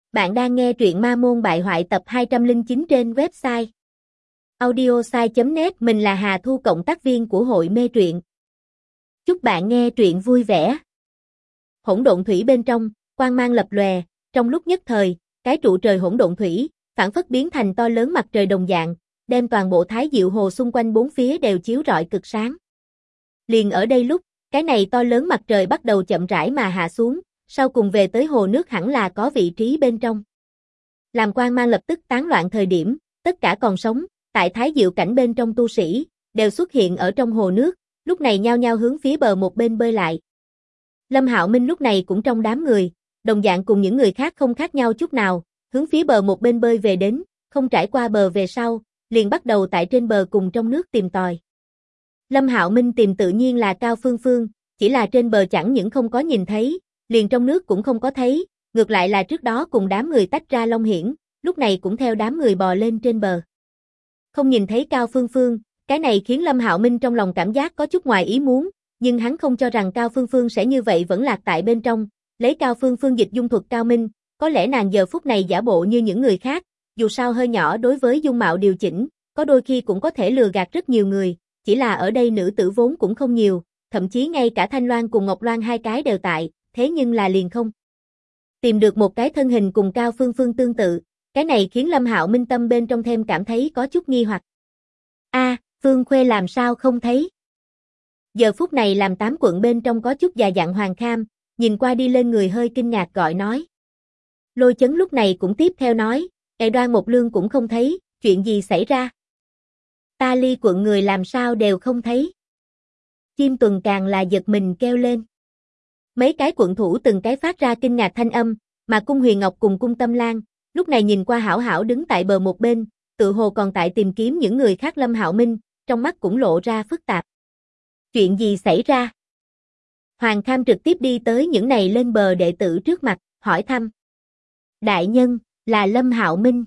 Bạn đang nghe truyện Ma Môn Bại Hoại tập 209 trên website audiosai.net. Mình là Hà Thu, cộng tác viên của hội mê truyện. Chúc bạn nghe truyện vui vẻ. Hỗn độn thủy bên trong, quang mang lập lòe, trong lúc nhất thời, cái trụ trời hỗn độn thủy phảng phất biến thành to lớn mặt trời đồng dạng, đem toàn bộ Thái Diệu Hồ xung quanh bốn phía đều chiếu rọi cực sáng. Liền ở đây lúc, cái này to lớn mặt trời bắt đầu chậm rãi mà hạ xuống, sau cùng về tới hồ nước hẳn là có vị trí bên trong. Làm quang mang lập tức tán loạn thời điểm, tất cả còn sống, tại Thái Diệu cảnh bên trong tu sĩ, đều xuất hiện ở trong hồ nước, lúc này nhao nhao hướng phía bờ một bên bơi lại. Lâm Hạo Minh lúc này cũng trong đám người, đồng dạng cùng những người khác không khác nhau chút nào, hướng phía bờ một bên bơi về đến, không trải qua bờ về sau, liền bắt đầu tại trên bờ cùng trong nước tìm tòi. Lâm Hạo Minh tìm tự nhiên là Cao Phương Phương, chỉ là trên bờ chẳng những không có nhìn thấy, liền trong nước cũng không có thấy, ngược lại là trước đó cùng đám người tách ra Long Hiển, lúc này cũng theo đám người bò lên trên bờ. Không nhìn thấy Cao Phương Phương, cái này khiến Lâm Hạo Minh trong lòng cảm giác có chút ngoài ý muốn, nhưng hắn không cho rằng Cao Phương Phương sẽ như vậy vẫn lạc tại bên trong, lấy Cao Phương Phương dịch dung thuật cao minh, có lẽ nàng giờ phút này giả bộ như những người khác, dù sao hơi nhỏ đối với dung mạo điều chỉnh, có đôi khi cũng có thể lừa gạt rất nhiều người, chỉ là ở đây nữ tử vốn cũng không nhiều, thậm chí ngay cả Thanh Loan cùng Ngọc Loan hai cái đều tại, thế nhưng là liền không tìm được một cái thân hình cùng Cao Phương Phương tương tự, cái này khiến Lâm Hạo Minh tâm bên trong thêm cảm thấy có chút nghi hoặc. Phương Khuê làm sao không thấy? Giờ phút này làm tám quận bên trong có chút già dặn Hoàng Kham, nhìn qua đi lên người hơi kinh ngạc gọi nói. Lôi Chấn lúc này cũng tiếp theo nói, Đoan Một Lương cũng không thấy, chuyện gì xảy ra? Ta Ly quận người làm sao đều không thấy? Chim Tuần càng là giật mình kêu lên. Mấy cái quận thủ từng cái phát ra kinh ngạc thanh âm, mà Cung Huyền Ngọc cùng Cung Tâm Lan, lúc này nhìn qua hảo hảo đứng tại bờ một bên, tự hồ còn tại tìm kiếm những người khác. Lâm Hạo Minh, trong mắt cũng lộ ra phức tạp. Chuyện gì xảy ra? Hoàng Kham trực tiếp đi tới những này lên bờ đệ tử trước mặt, hỏi thăm. Đại nhân, là Lâm Hạo Minh,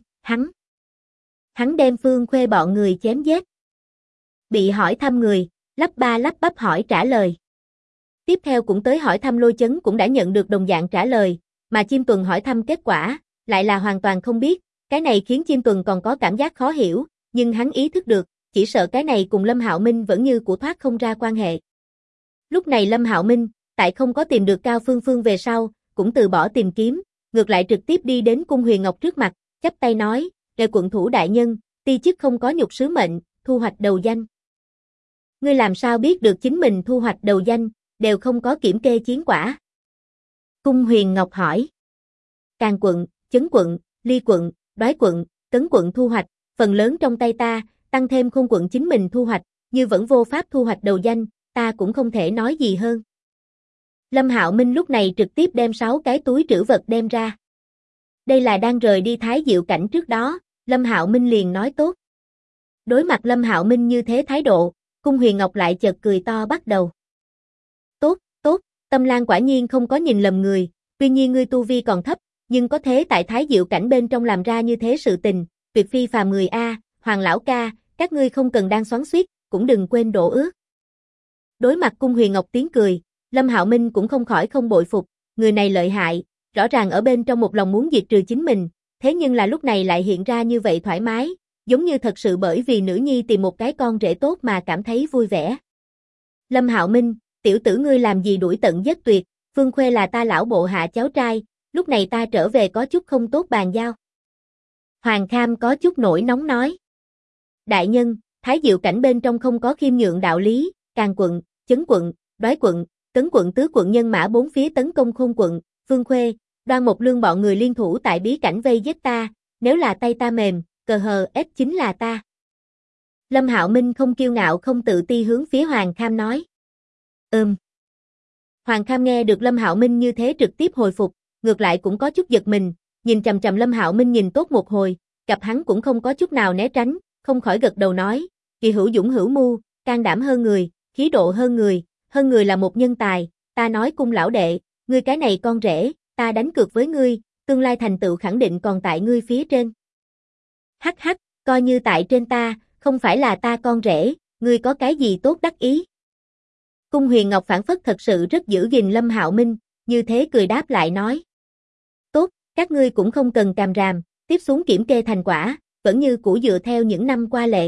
hắn đem Phương Khuê bọn người chém giết. Bị hỏi thăm người, lắp ba lắp bắp hỏi trả lời. Tiếp theo cũng tới hỏi thăm Lôi Chấn cũng đã nhận được đồng dạng trả lời, mà Chim Tuần hỏi thăm kết quả, lại là hoàn toàn không biết, cái này khiến Chim Tuần còn có cảm giác khó hiểu, nhưng hắn ý thức được, chỉ sợ cái này cùng Lâm Hạo Minh vẫn như cũ thoát không ra quan hệ. Lúc này Lâm Hạo Minh, tại không có tìm được Cao Phương Phương về sau, cũng từ bỏ tìm kiếm, ngược lại trực tiếp đi đến Cung Huyền Ngọc trước mặt, chắp tay nói, "Đệ quận thủ đại nhân, ti chức không có nhục sứ mệnh, thu hoạch đầu danh." Ngươi làm sao biết được chính mình thu hoạch đầu danh, đều không có kiểm kê chiến quả? Cung Huyền Ngọc hỏi. Càn quận, Chấn quận, Ly quận, Đoái quận, Cấn quận thu hoạch, phần lớn trong tay ta, tăng thêm Khôn quận chính mình thu hoạch, như vẫn vô pháp thu hoạch đầu danh, ta cũng không thể nói gì hơn. Lâm Hạo Minh lúc này trực tiếp đem 6 cái túi trữ vật đem ra. Đây là đang rời đi Thái Diệu cảnh trước đó, Lâm Hạo Minh liền nói tốt. Đối mặt Lâm Hạo Minh như thế thái độ, Cung Huyền Ngọc lại chợt cười to bắt đầu. Tốt, Tâm Lan quả nhiên không có nhìn lầm người, tuy nhiên ngươi tu vi còn thấp, nhưng có thế tại Thái Diệu cảnh bên trong làm ra như thế sự tình, tuyệt phi phàm người a, Hoàng lão ca, các ngươi không cần đang xoắn xuýt, cũng đừng quên đổ ước. Đối mặt Cung Huyền Ngọc tiếng cười, Lâm Hạo Minh cũng không khỏi không bội phục, người này lợi hại, rõ ràng ở bên trong một lòng muốn diệt trừ chính mình, thế nhưng là lúc này lại hiện ra như vậy thoải mái, giống như thật sự bởi vì nữ nhi tìm một cái con rể tốt mà cảm thấy vui vẻ. Lâm Hạo Minh, tiểu tử ngươi làm gì đuổi tận giết tuyệt, Phương Khuê là ta lão bộ hạ cháu trai, lúc này ta trở về có chút không tốt bàn giao. Hoàng Kham có chút nổi nóng nói. Đại nhân, Thái Diệu cảnh bên trong không có khiêm nhượng đạo lý, Càn quận, Chấn quận, Đoái quận, Cấn quận tứ quận nhân mã bốn phía tấn công Khôn quận, Phương Khuê, Đoan Một Lương bọn người liên thủ tại bí cảnh vây giết ta, nếu là tay ta mềm, cờ hờ ép chính là ta. Lâm Hạo Minh không kiêu ngạo không tự ti hướng phía Hoàng Kham nói. Hoàng Kham nghe được Lâm Hạo Minh như thế trực tiếp hồi phục, ngược lại cũng có chút giật mình, nhìn chằm chằm Lâm Hạo Minh nhìn tốt một hồi, gặp hắn cũng không có chút nào né tránh, không khỏi gật đầu nói, kỳ hữu dũng hữu mưu, can đảm hơn người, khí độ hơn người là một nhân tài, ta nói Cung lão đệ, ngươi cái này con rể, ta đánh cược với ngươi, tương lai thành tựu khẳng định còn tại ngươi phía trên. Hắc hắc, coi như tại trên ta, không phải là ta con rể, ngươi có cái gì tốt đắc ý? Cung Huyền Ngọc phản phất thật sự rất giữ gìn Lâm Hạo Minh, như thế cười đáp lại nói. Các ngươi cũng không cần càm ràm, tiếp xuống kiểm kê thành quả, vẫn như cũ dựa theo những năm qua lệ.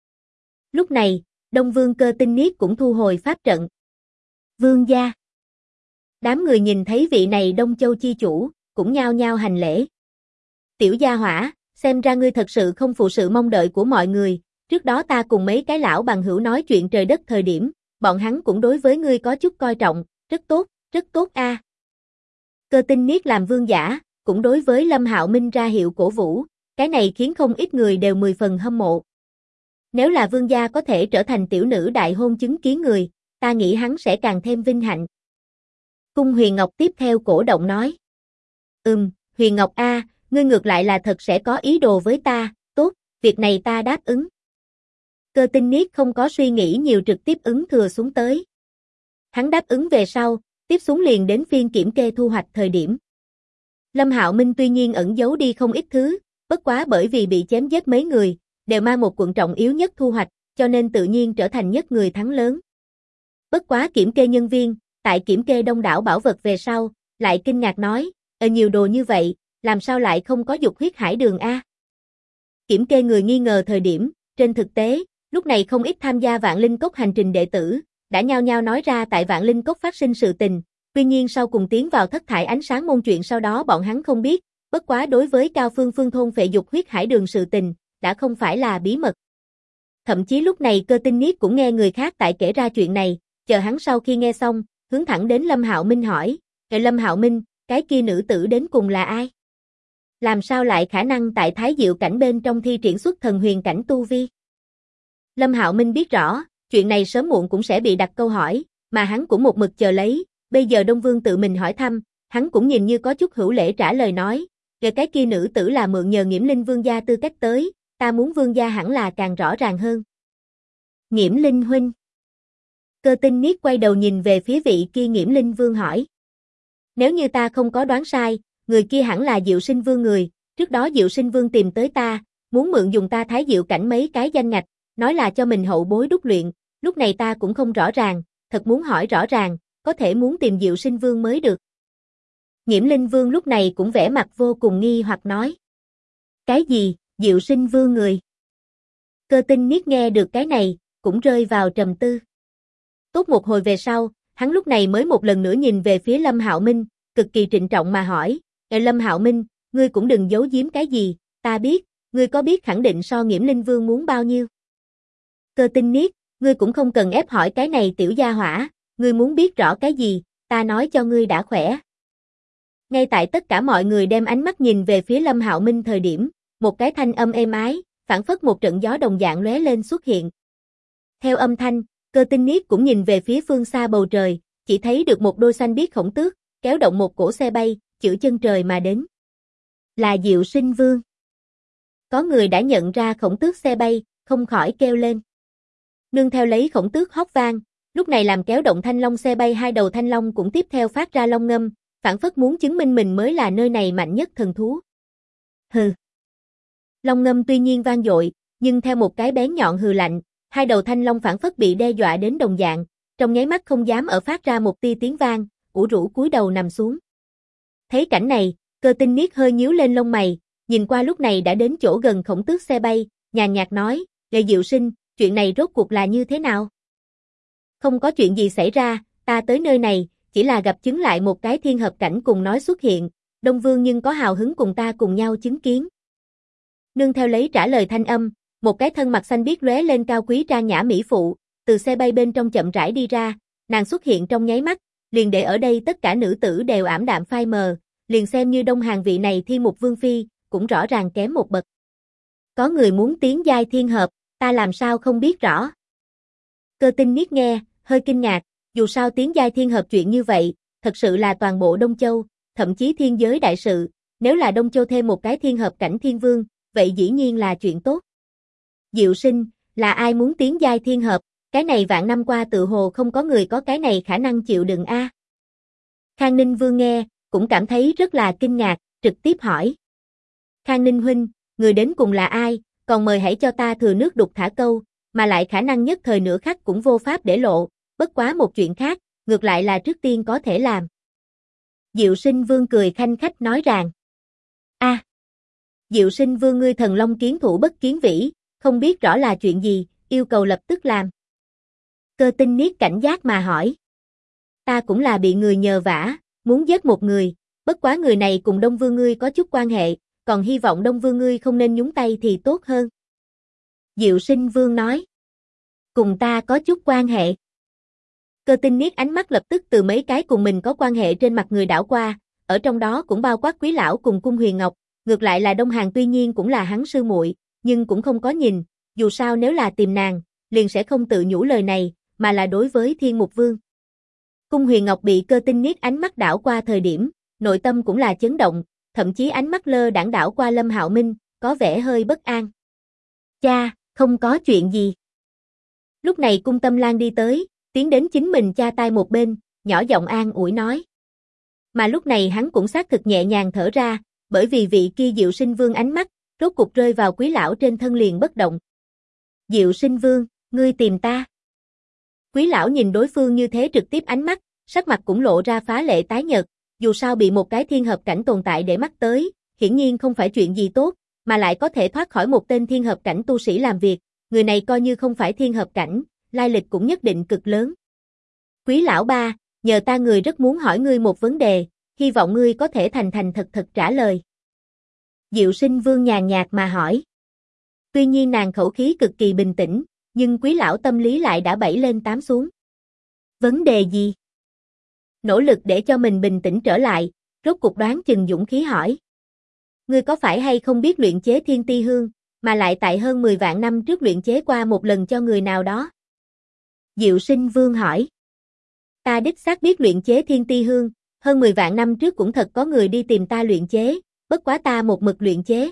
Lúc này, Đông Vương Cơ Tinh Niết cũng thu hồi pháp trận. Vương gia. Đám người nhìn thấy vị này Đông Châu chi chủ, cũng nhao nhao hành lễ. Tiểu gia hỏa, xem ra ngươi thật sự không phụ sự mong đợi của mọi người, trước đó ta cùng mấy cái lão bằng hữu nói chuyện trời đất thời điểm, bọn hắn cũng đối với ngươi có chút coi trọng, rất tốt a. Cơ Tinh Niết làm vương giả, cũng đối với Lâm Hạo Minh ra hiệu cổ vũ, cái này khiến không ít người đều 10 phần hâm mộ. Nếu là vương gia có thể trở thành tiểu nữ đại hôn chứng kiến người, ta nghĩ hắn sẽ càng thêm vinh hạnh. Cung Huyền Ngọc tiếp theo cổ động nói. Huyền Ngọc a, ngươi ngược lại là thật sẽ có ý đồ với ta, tốt, việc này ta đáp ứng. Cơ Tinh Niết không có suy nghĩ nhiều trực tiếp ứng thừa xuống tới. Hắn đáp ứng về sau, tiếp xuống liền đến phiên kiểm kê thu hoạch thời điểm. Lâm Hạo Minh tuy nhiên ẩn giấu đi không ít thứ, bất quá bởi vì bị chém giết mấy người, đều mang một quận trọng yếu nhất thu hoạch, cho nên tự nhiên trở thành nhất người thắng lớn. Bất quá kiểm kê nhân viên, tại kiểm kê đông đảo bảo vật về sau, lại kinh ngạc nói, nhiều đồ như vậy, làm sao lại không có dục huyết hải đường a? Kiểm kê người nghi ngờ thời điểm, trên thực tế, lúc này không ít tham gia Vạn Linh Cốc hành trình đệ tử, đã nhao nhao nói ra tại Vạn Linh Cốc phát sinh sự tình, tuy nhiên sau cùng tiến vào thất thải ánh sáng môn chuyện sau đó bọn hắn không biết, bất quá đối với Cao Phương Phương thôn phệ dục huyết hải đường sự tình, đã không phải là bí mật. Thậm chí lúc này Cơ Tinh Niết cũng nghe người khác tại kể ra chuyện này, chờ hắn sau khi nghe xong, hướng thẳng đến Lâm Hạo Minh hỏi, Lâm Hạo Minh, cái kia nữ tử đến cùng là ai? Làm sao lại khả năng tại Thái Diệu cảnh bên trong thi triển xuất thần huyền cảnh tu vi? Lâm Hạo Minh biết rõ, chuyện này sớm muộn cũng sẽ bị đặt câu hỏi, mà hắn cũng một mực chờ lấy, bây giờ Đông Vương tự mình hỏi thăm, hắn cũng nhìn như có chút hữu lễ trả lời nói, cái kia nữ tử là mượn nhờ Nghiễm Linh Vương gia tư cách tới, ta muốn Vương gia hẳn là càng rõ ràng hơn. Nghiễm Linh huynh. Cơ Tinh Niết quay đầu nhìn về phía vị kia Nghiễm Linh Vương hỏi. Nếu như ta không có đoán sai, người kia hẳn là Diệu Sinh Vương người, trước đó Diệu Sinh Vương tìm tới ta, muốn mượn dùng ta Thái Diệu cảnh mấy cái danh ngạch, nói là cho mình hậu bối đúc luyện, lúc này ta cũng không rõ ràng, thật muốn hỏi rõ ràng, có thể muốn tìm Diệu Sinh Vương mới được. Nghiễm Linh Vương lúc này cũng vẻ mặt vô cùng nghi hoặc nói. Cái gì, Diệu Sinh Vương người? Cơ Tinh Niết nghe được cái này, cũng rơi vào trầm tư. Tốt một hồi về sau, hắn lúc này mới một lần nữa nhìn về phía Lâm Hạo Minh, cực kỳ trịnh trọng mà hỏi, Lâm Hạo Minh, ngươi cũng đừng giấu giếm cái gì, ta biết, ngươi có biết khẳng định so Nghiễm Linh Vương muốn bao nhiêu? Cơ Tinh Niết, ngươi cũng không cần ép hỏi cái này tiểu gia hỏa, ngươi muốn biết rõ cái gì, ta nói cho ngươi đã khỏe. Ngay tại tất cả mọi người đem ánh mắt nhìn về phía Lâm Hạo Minh thời điểm, một cái thanh âm êm ái, phảng phất một trận gió đồng dạng lóe lên xuất hiện. Theo âm thanh, Cơ Tinh Niết cũng nhìn về phía phương xa bầu trời, chỉ thấy được một đôi xanh biếc khổng tước, kéo động một cỗ xe bay, chữ chân trời mà đến. Là Diệu Sinh Vương. Có người đã nhận ra khổng tước xe bay, không khỏi kêu lên. Nương theo lấy khổng tước hót vang, lúc này làm kéo động thanh long xe bay hai đầu thanh long cũng tiếp theo phát ra long ngâm, phảng phất muốn chứng minh mình mới là nơi này mạnh nhất thần thú. Hừ. Long ngâm tuy nhiên vang dội, nhưng theo một cái bén nhọn hừ lạnh, hai đầu thanh long phảng phất bị đe dọa đến đồng dạng, trong nháy mắt không dám ở phát ra một tia tiếng vang, ủ rũ cúi đầu nằm xuống. Thấy cảnh này, Cơ Tinh Niết hơi nhíu lên lông mày, nhìn qua lúc này đã đến chỗ gần khổng tước xe bay, nhàn nhạt nói, Diệu Sinh, chuyện này rốt cuộc là như thế nào? Không có chuyện gì xảy ra, ta tới nơi này, chỉ là gặp chứng lại một cái thiên hợp cảnh cùng nói xuất hiện, Đông Vương nhưng có hào hứng cùng ta cùng nhau chứng kiến. Nương theo lấy trả lời thanh âm, một cái thân mặt xanh biếc lóe lên cao quý trang nhã mỹ phụ, từ xe bay bên trong chậm rãi đi ra, nàng xuất hiện trong nháy mắt, liền để ở đây tất cả nữ tử đều ảm đạm phai mờ, liền xem như Đông Hàn vị này Thiên Mục Vương phi, cũng rõ ràng kém một bậc. Có người muốn tiến giai thiên hợp, ta làm sao không biết rõ. Cơ Tinh Niết nghe, hơi kinh ngạc, dù sao tiến giai thiên hợp chuyện như vậy, thật sự là toàn bộ Đông Châu, thậm chí thiên giới đại sự, nếu là Đông Châu thêm một cái thiên hợp cảnh thiên vương, vậy dĩ nhiên là chuyện tốt. Diệu Sinh, là ai muốn tiến giai thiên hợp, cái này vạn năm qua tự hồ không có người có cái này khả năng chịu đựng a. Khang Ninh Vương nghe, cũng cảm thấy rất là kinh ngạc, trực tiếp hỏi. Khang Ninh huynh, người đến cùng là ai, còn mời hãy cho ta thừa nước đục thả câu, mà lại khả năng nhất thời nửa khắc cũng vô pháp để lộ, bất quá một chuyện khác, ngược lại là trước tiên có thể làm. Diệu Sinh Vương cười khanh khách nói rằng. A. Diệu Sinh Vương ngươi thần long kiến thủ bất kiến vĩ, không biết rõ là chuyện gì, yêu cầu lập tức làm. Cơ Tinh Niết cảnh giác mà hỏi. Ta cũng là bị người nhờ vả, muốn giết một người, bất quá người này cùng Đông Vương ngươi có chút quan hệ, còn hy vọng Đông Vương ngươi không nên nhúng tay thì tốt hơn. Diệu Sinh Vương nói. Cùng ta có chút quan hệ. Cơ Tinh Niết ánh mắt lập tức từ mấy cái cùng mình có quan hệ trên mặt người đảo qua, ở trong đó cũng bao quát Quý lão cùng Cung Huyền Ngọc, ngược lại là Đông Hàn tuy nhiên cũng là hắn sư muội, nhưng cũng không có nhìn, dù sao nếu là tìm nàng, liền sẽ không tự nhủ lời này, mà là đối với Thiên Mục Vương. Cung Huyền Ngọc bị Cơ Tinh Niết ánh mắt đảo qua thời điểm, nội tâm cũng là chấn động, thậm chí ánh mắt lơ đãng đảo qua Lâm Hạo Minh, có vẻ hơi bất an. Cha, không có chuyện gì. Lúc này Cung Tâm Lan đi tới, tiến đến chính mình cha tai một bên, nhỏ giọng an ủi nói. Mà lúc này hắn cũng xác thực nhẹ nhàng thở ra, bởi vì vị kia Diệu Sinh Vương ánh mắt, rốt cục rơi vào Quý lão trên thân liền bất động. Diệu Sinh Vương, ngươi tìm ta. Quý lão nhìn đối phương như thế trực tiếp ánh mắt, sắc mặt cũng lộ ra phá lệ tái nhợt, dù sao bị một cái thiên hợp cảnh tồn tại để mắt tới, hiển nhiên không phải chuyện gì tốt, mà lại có thể thoát khỏi một tên thiên hợp cảnh tu sĩ làm việc, người này coi như không phải thiên hợp cảnh, lai lịch cũng nhất định cực lớn. Quý lão ba, nhờ ta người rất muốn hỏi ngươi một vấn đề, hy vọng ngươi có thể thành thành thật thật trả lời. Diệu Sinh Vương nhàn nhạt mà hỏi. Tuy nhiên nàng khẩu khí cực kỳ bình tĩnh, nhưng Quý lão tâm lý lại đã 7 lên 8 xuống. Vấn đề gì? Nỗ lực để cho mình bình tĩnh trở lại, rốt cục đoán chừng dũng khí hỏi. Ngươi có phải hay không biết luyện chế Thiên Ti Hương, mà lại tại hơn 10 vạn năm trước luyện chế qua một lần cho người nào đó? Diệu Sinh Vương hỏi. Ta đích xác biết luyện chế Thiên Ti Hương, hơn 10 vạn năm trước cũng thật có người đi tìm ta luyện chế, bất quá ta một mực luyện chế.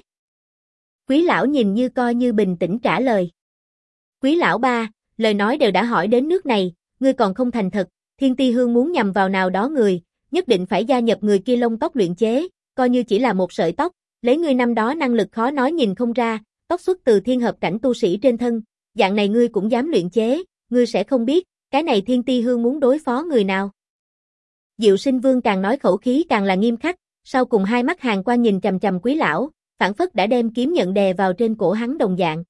Quý lão nhìn như coi như bình tĩnh trả lời. Quý lão ba, lời nói đều đã hỏi đến nước này, ngươi còn không thành thật, Thiên Ti Hương muốn nhằm vào nào đó người, nhất định phải gia nhập người kia lông tóc luyện chế, coi như chỉ là một sợi tóc, lấy ngươi năm đó năng lực khó nói nhìn không ra, tóc xuất từ thiên hợp cảnh tu sĩ trên thân, dạng này ngươi cũng dám luyện chế, ngươi sẽ không biết, cái này Thiên Ti Hương muốn đối phó người nào. Diệu Sinh Vương càng nói khẩu khí càng là nghiêm khắc, sau cùng hai mắt hàn quang nhìn chằm chằm Quý lão, phảng phất đã đem kiếm nhận đè vào trên cổ hắn đồng dạng.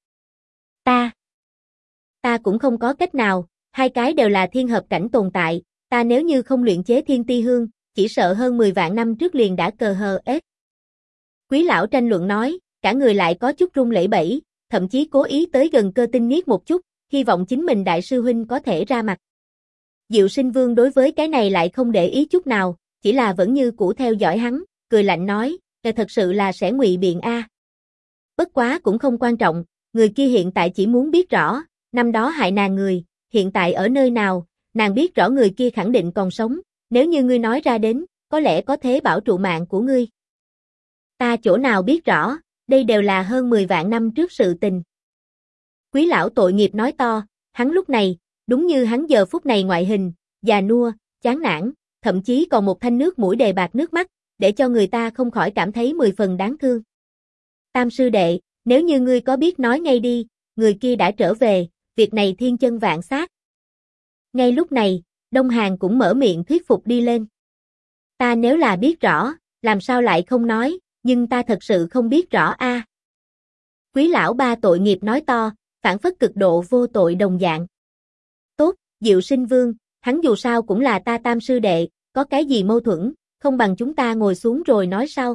Ta cũng không có cách nào, hai cái đều là thiên hợp cảnh tồn tại, ta nếu như không luyện chế Thiên Ti Hương, chỉ sợ hơn 10 vạn năm trước liền đã cờ hờ ết. Quý lão tranh luận nói, cả người lại có chút run lẩy bẩy, thậm chí cố ý tới gần Cơ Tinh Niết một chút, hy vọng chính mình đại sư huynh có thể ra mặt. Diệu Sinh Vương đối với cái này lại không để ý chút nào, chỉ là vẫn như cũ theo dõi hắn, cười lạnh nói, thật sự là sẽ ngụy biện a. Bất quá cũng không quan trọng, người kia hiện tại chỉ muốn biết rõ, năm đó hại nàng người, hiện tại ở nơi nào, nàng biết rõ người kia khẳng định còn sống, nếu như ngươi nói ra đến, có lẽ có thế bảo trụ mạng của ngươi. Ta chỗ nào biết rõ, đây đều là hơn 10 vạn năm trước sự tình. Quý lão tội nghiệp nói to, hắn lúc này, đúng như hắn giờ phút này ngoại hình, già nua, chán nản, thậm chí còn một thanh nước mũi đề bạc nước mắt, để cho người ta không khỏi cảm thấy 10 phần đáng thương. Tam sư đệ, nếu như ngươi có biết nói ngay đi, người kia đã trở về, việc này thiên chân vạn xác. Ngay lúc này, Đông Hàn cũng mở miệng thuyết phục đi lên. Ta nếu là biết rõ, làm sao lại không nói, nhưng ta thật sự không biết rõ a. Quý lão ba tội nghiệp nói to, phản phất cực độ vô tội đồng dạng. Tốt, Diệu Sinh Vương, hắn dù sao cũng là ta tam sư đệ, có cái gì mâu thuẫn, không bằng chúng ta ngồi xuống rồi nói sau.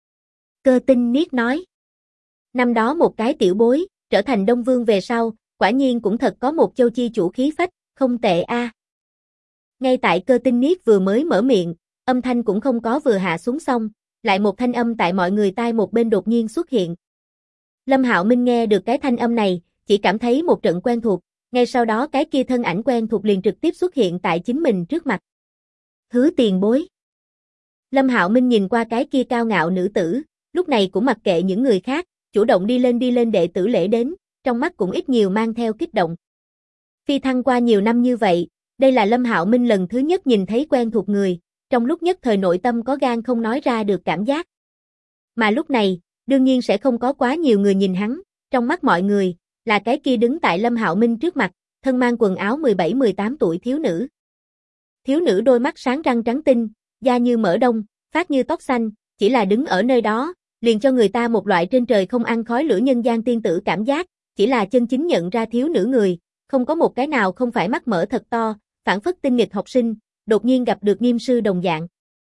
Cơ Tinh Niết nói. Năm đó một cái tiểu bối, trở thành Đông Vương về sau, quả nhiên cũng thật có một châu chi chủ khí phách, không tệ a. Ngay tại Cơ Tinh Niết vừa mới mở miệng, âm thanh cũng không có vừa hạ xuống xong, lại một thanh âm tại mọi người tai một bên đột nhiên xuất hiện. Lâm Hạo Minh nghe được cái thanh âm này, chỉ cảm thấy một trận quen thuộc, ngay sau đó cái kia thân ảnh quen thuộc liền trực tiếp xuất hiện tại chính mình trước mặt. Hứa tiền bối. Lâm Hạo Minh nhìn qua cái kia cao ngạo nữ tử, lúc này cũng mặc kệ những người khác, chủ động đi lên đệ tử lễ đến, trong mắt cũng ít nhiều mang theo kích động. Phi thăng qua nhiều năm như vậy, đây là Lâm Hạo Minh lần thứ nhất nhìn thấy quen thuộc người, trong lúc nhất thời nội tâm có gan không nói ra được cảm giác. Mà lúc này, đương nhiên sẽ không có quá nhiều người nhìn hắn, trong mắt mọi người, là cái kia đứng tại Lâm Hạo Minh trước mặt, thân mang quần áo 17-18 tuổi thiếu nữ. Thiếu nữ đôi mắt sáng răng trắng tinh, da như mỡ đông, phát như tóc xanh, chỉ là đứng ở nơi đó, liền cho người ta một loại trên trời không ăn khói lửa nhân gian tiên tử cảm giác, chỉ là chân chính nhận ra thiếu nữ người, không có một cái nào không phải mắt mở thật to, phảng phất tinh nghịch học sinh, đột nhiên gặp được nghiêm sư đồng dạng.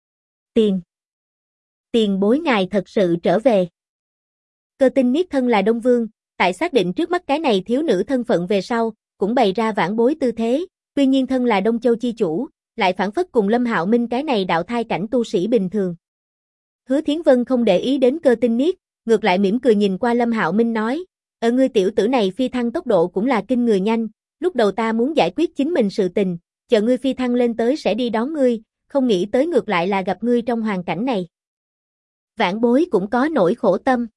Tiền bối ngài thật sự trở về. Cơ Tinh Niết thân là Đông Vương, tại xác định trước mắt cái này thiếu nữ thân phận về sau, cũng bày ra vãn bối tư thế, tuy nhiên thân là Đông Châu chi chủ, lại phản phất cùng Lâm Hạo Minh cái này đạo thai cảnh tu sĩ bình thường. Hứa Thiến Vân không để ý đến Cơ Tinh Niết, ngược lại mỉm cười nhìn qua Lâm Hạo Minh nói, ở ngươi tiểu tử này phi thăng tốc độ cũng là kinh người nhanh, lúc đầu ta muốn giải quyết chính mình sự tình, chờ ngươi phi thăng lên tới sẽ đi đón ngươi, không nghĩ tới ngược lại là gặp ngươi trong hoàn cảnh này. Vãn bối cũng có nỗi khổ tâm.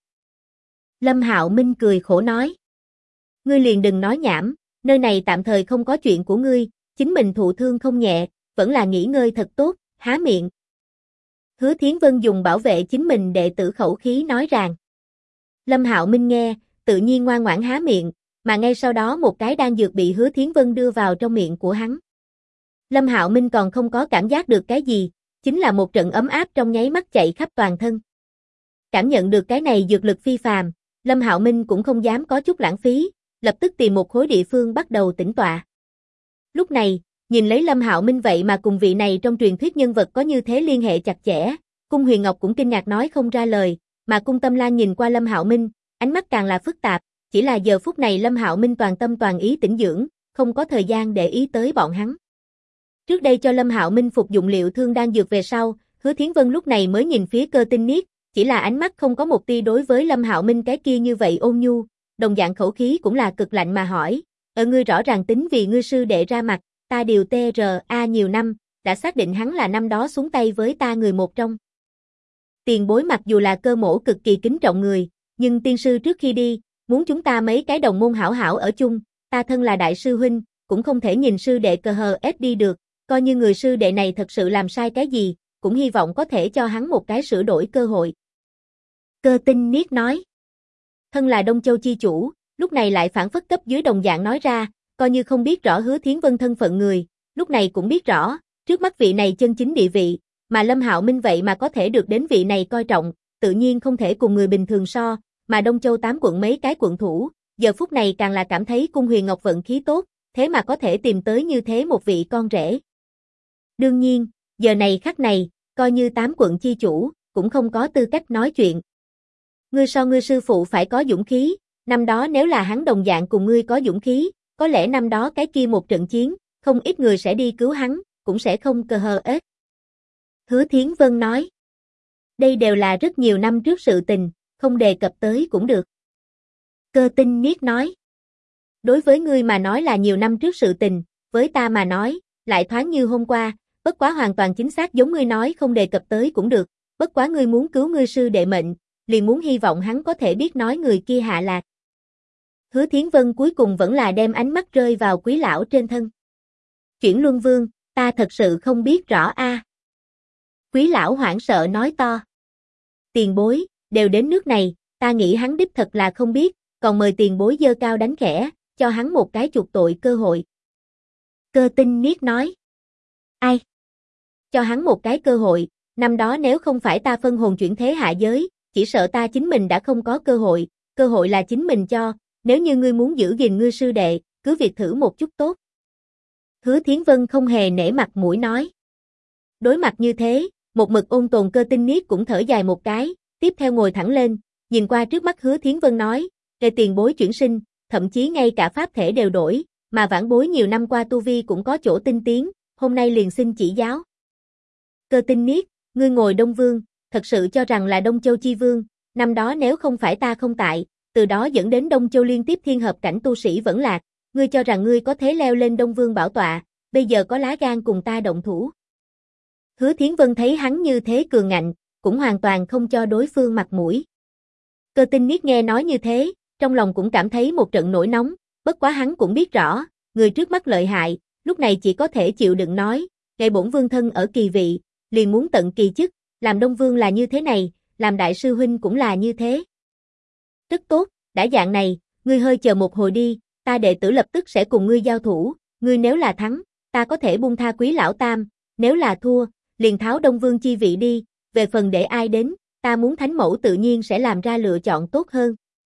Lâm Hạo Minh cười khổ nói. Ngươi liền đừng nói nhảm, nơi này tạm thời không có chuyện của ngươi, chính mình thụ thương không nhẹ, vẫn là nghỉ ngơi thật tốt, há miệng. Hứa Thiến Vân dùng bảo vệ chính mình đệ tử khẩu khí nói rằng. Lâm Hạo Minh nghe, tự nhiên ngoan ngoãn há miệng, mà ngay sau đó một cái đan dược bị Hứa Thiến Vân đưa vào trong miệng của hắn. Lâm Hạo Minh còn không có cảm giác được cái gì, chính là một trận ấm áp trong nháy mắt chạy khắp toàn thân. Cảm nhận được cái này dược lực phi phàm, Lâm Hạo Minh cũng không dám có chút lãng phí, lập tức tìm một khối địa phương bắt đầu tĩnh tọa. Lúc này, nhìn lấy Lâm Hạo Minh vậy mà cùng vị này trong truyền thuyết nhân vật có như thế liên hệ chặt chẽ, Cung Huyền Ngọc cũng kinh ngạc nói không ra lời, mà Cung Tâm Lan nhìn qua Lâm Hạo Minh, ánh mắt càng là phức tạp, chỉ là giờ phút này Lâm Hạo Minh toàn tâm toàn ý tĩnh dưỡng, không có thời gian để ý tới bọn hắn. Trước đây cho Lâm Hạo Minh phục dụng liệu thương đan dược về sau, Hứa Thiến Vân lúc này mới nhìn phía Cơ Tinh Niết, chỉ là ánh mắt không có một tia đối với Lâm Hạo Minh cái kia như vậy ôn nhu, đồng dạng khẩu khí cũng là cực lạnh mà hỏi, ngươi rõ ràng tính vì ngươi sư đệ ra mặt, ta điều TRA nhiều năm, đã xác định hắn là năm đó xuống tay với ta người một trong. Tiền bối mặc dù là Cơ mỗ cực kỳ kính trọng người, nhưng tiên sư trước khi đi, muốn chúng ta mấy cái đồng môn hảo hảo ở chung, ta thân là đại sư huynh, cũng không thể nhìn sư đệ cờ hờ ép đi được, coi như người sư đệ này thật sự làm sai cái gì, cũng hy vọng có thể cho hắn một cái sửa đổi cơ hội. Cơ Tinh Niết nói. Thân là Đông Châu chi chủ, lúc này lại phản phất cấp dưới đồng dạng nói ra, coi như không biết rõ Hứa Thiến Vân thân phận người, lúc này cũng biết rõ, trước mắt vị này chân chính địa vị, mà Lâm Hạo Minh vậy mà có thể được đến vị này coi trọng, tự nhiên không thể cùng người bình thường so, mà Đông Châu 8 quận mấy cái quận thủ, giờ phút này càng là cảm thấy Cung Huyền Ngọc vận khí tốt, thế mà có thể tìm tới như thế một vị con rể. Đương nhiên, giờ này khắc này, coi như 8 quận chi chủ, cũng không có tư cách nói chuyện. Ngươi so ngươi sư phụ phải có dũng khí, năm đó nếu là hắn đồng dạng cùng ngươi có dũng khí, có lẽ năm đó cái kia một trận chiến, không ít người sẽ đi cứu hắn, cũng sẽ không cờ hờ ết. Hứa Thiến Vân nói. Đây đều là rất nhiều năm trước sự tình, không đề cập tới cũng được. Cơ Tinh Niết nói. Đối với ngươi mà nói là nhiều năm trước sự tình, với ta mà nói, lại thoáng như hôm qua, bất quá hoàn toàn chính xác giống ngươi nói không đề cập tới cũng được, bất quá ngươi muốn cứu ngươi sư đệ mệnh, liền muốn hy vọng hắn có thể biết nói người kia hạ lạc. Hứa Thiến Vân cuối cùng vẫn là đem ánh mắt rơi vào Quý lão trên thân. Chuyển Luân Vương, ta thật sự không biết rõ a. Quý lão hoảng sợ nói to. Tiền bối, đều đến nước này, ta nghĩ hắn đích thật là không biết, còn mời tiền bối giơ cao đánh khẽ, cho hắn một cái chuộc tội cơ hội. Cơ Tinh Niết nói. Ai? Cho hắn một cái cơ hội, năm đó nếu không phải ta phân hồn chuyển thế hạ giới, chỉ sợ ta chính mình đã không có cơ hội là chính mình cho, nếu như ngươi muốn giữ gìn ngươi sư đệ, cứ việc thử một chút tốt. Hứa Thiến Vân không hề nể mặt mũi nói. Đối mặt như thế, một mực ôn tồn Cơ Tinh Niết cũng thở dài một cái, tiếp theo ngồi thẳng lên, nhìn qua trước mắt Hứa Thiến Vân nói, về tiền bối chuyển sinh, thậm chí ngay cả pháp thể đều đổi, mà vãn bối nhiều năm qua tu vi cũng có chỗ tinh tiến, hôm nay liền xin chỉ giáo. Cơ Tinh Niết, ngươi ngồi Đông Vương, thật sự cho rằng là Đông Châu chi vương, năm đó nếu không phải ta không tại, từ đó dẫn đến Đông Châu liên tiếp thiên hợp cảnh tu sĩ vẫn lạc, ngươi cho rằng ngươi có thế leo lên Đông Vương bảo tọa, bây giờ có lá gan cùng ta động thủ. Hứa Thiến Vân thấy hắn như thế cường ngạnh, cũng hoàn toàn không cho đối phương mặt mũi. Cơ Tinh Niết nghe nói như thế, trong lòng cũng cảm thấy một trận nổi nóng, bất quá hắn cũng biết rõ, người trước mắt lợi hại, lúc này chỉ có thể chịu đựng nói, ngày bổn vương thân ở kỳ vị, liền muốn tận kỳ chức, làm Đông Vương là như thế này, làm đại sư huynh cũng là như thế. Rất tốt, đã dạng này, ngươi hơi chờ một hồi đi, ta đệ tử lập tức sẽ cùng ngươi giao thủ, ngươi nếu là thắng, ta có thể buông tha Quý lão tam, nếu là thua, liền tháo Đông Vương chi vị đi, về phần để ai đến, ta muốn thánh mẫu tự nhiên sẽ làm ra lựa chọn tốt hơn.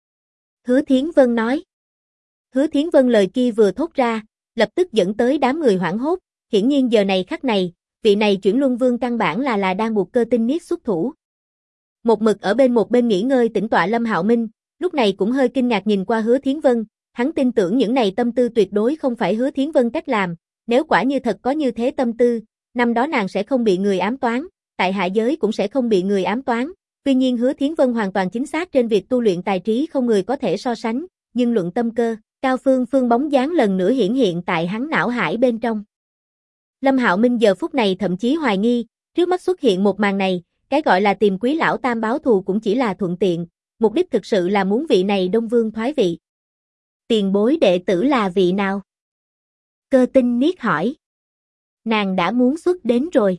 Hứa Thiến Vân nói. Hứa Thiến Vân lời kia vừa thốt ra, lập tức dẫn tới đám người hoảng hốt, hiển nhiên giờ này khắc này, vị này chuyển luân vương căn bản là đang buộc Cơ Tinh Niết xuất thủ. Một mực ở một bên nghỉ ngơi tĩnh tọa Lâm Hạo Minh, lúc này cũng hơi kinh ngạc nhìn qua Hứa Thiến Vân, hắn tin tưởng những này tâm tư tuyệt đối không phải Hứa Thiến Vân cách làm, nếu quả như thật có như thế tâm tư, năm đó nàng sẽ không bị người ám toán, tại hạ giới cũng sẽ không bị người ám toán. Tuy nhiên Hứa Thiến Vân hoàn toàn chính xác trên việc tu luyện tài trí không người có thể so sánh, nhưng luận tâm cơ, Cao Phương Phương bóng dáng lần nữa hiển hiện tại hắn não hải bên trong. Lâm Hạo Minh giờ phút này thậm chí hoài nghi, trước mắt xuất hiện một màn này, cái gọi là tìm Quý lão tam báo thù cũng chỉ là thuận tiện, mục đích thực sự là muốn vị này Đông Vương thoái vị. Tiền bối đệ tử là vị nào? Cơ Tinh Niết hỏi. Nàng đã muốn xuất đến rồi.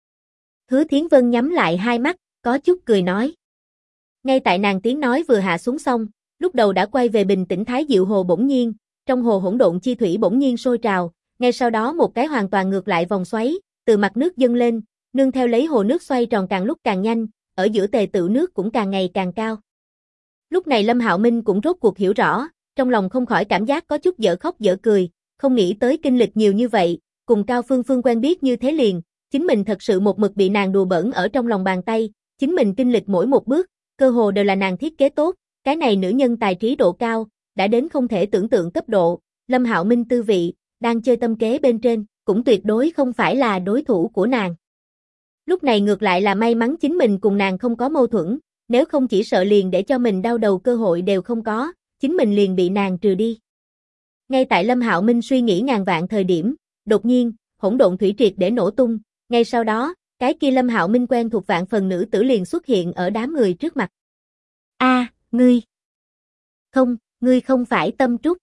Hứa Thiến Vân nhắm lại hai mắt, có chút cười nói. Ngay tại nàng tiếng nói vừa hạ xuống xong, lúc đầu đã quay về bình tĩnh thái diệu hồ bỗng nhiên, trong hồ hỗn độn chi thủy bỗng nhiên sôi trào, ngay sau đó một cái hoàn toàn ngược lại vòng xoáy, từ mặt nước dâng lên, nương theo lấy hồ nước xoay tròn càng lúc càng nhanh, ở giữa tề tựu nước cũng càng ngày càng cao. Lúc này Lâm Hạo Minh cũng rốt cuộc hiểu rõ, trong lòng không khỏi cảm giác có chút dở khóc dở cười, không nghĩ tới kinh lịch nhiều như vậy, cùng Cao Phương Phương quen biết như thế liền, chính mình thật sự một mực bị nàng đùa bỡn ở trong lòng bàn tay, chính mình kinh lịch mỗi một bước, cơ hồ đều là nàng thiết kế tốt, cái này nữ nhân tài trí độ cao, đã đến không thể tưởng tượng cấp độ, Lâm Hạo Minh tư vị, đang chơi tâm kế bên trên, cũng tuyệt đối không phải là đối thủ của nàng. Lúc này ngược lại là may mắn chính mình cùng nàng không có mâu thuẫn, nếu không chỉ sợ liền để cho mình đau đầu cơ hội đều không có, chính mình liền bị nàng trừ đi. Ngay tại Lâm Hạo Minh suy nghĩ ngàn vạn thời điểm, đột nhiên, hỗn độn thủy triệt để nổ tung, ngay sau đó, cái kia Lâm Hạo Minh quen thuộc vạn phần nữ tử liền xuất hiện ở đám người trước mặt. Ngươi. Không, ngươi không phải Tâm Trúc.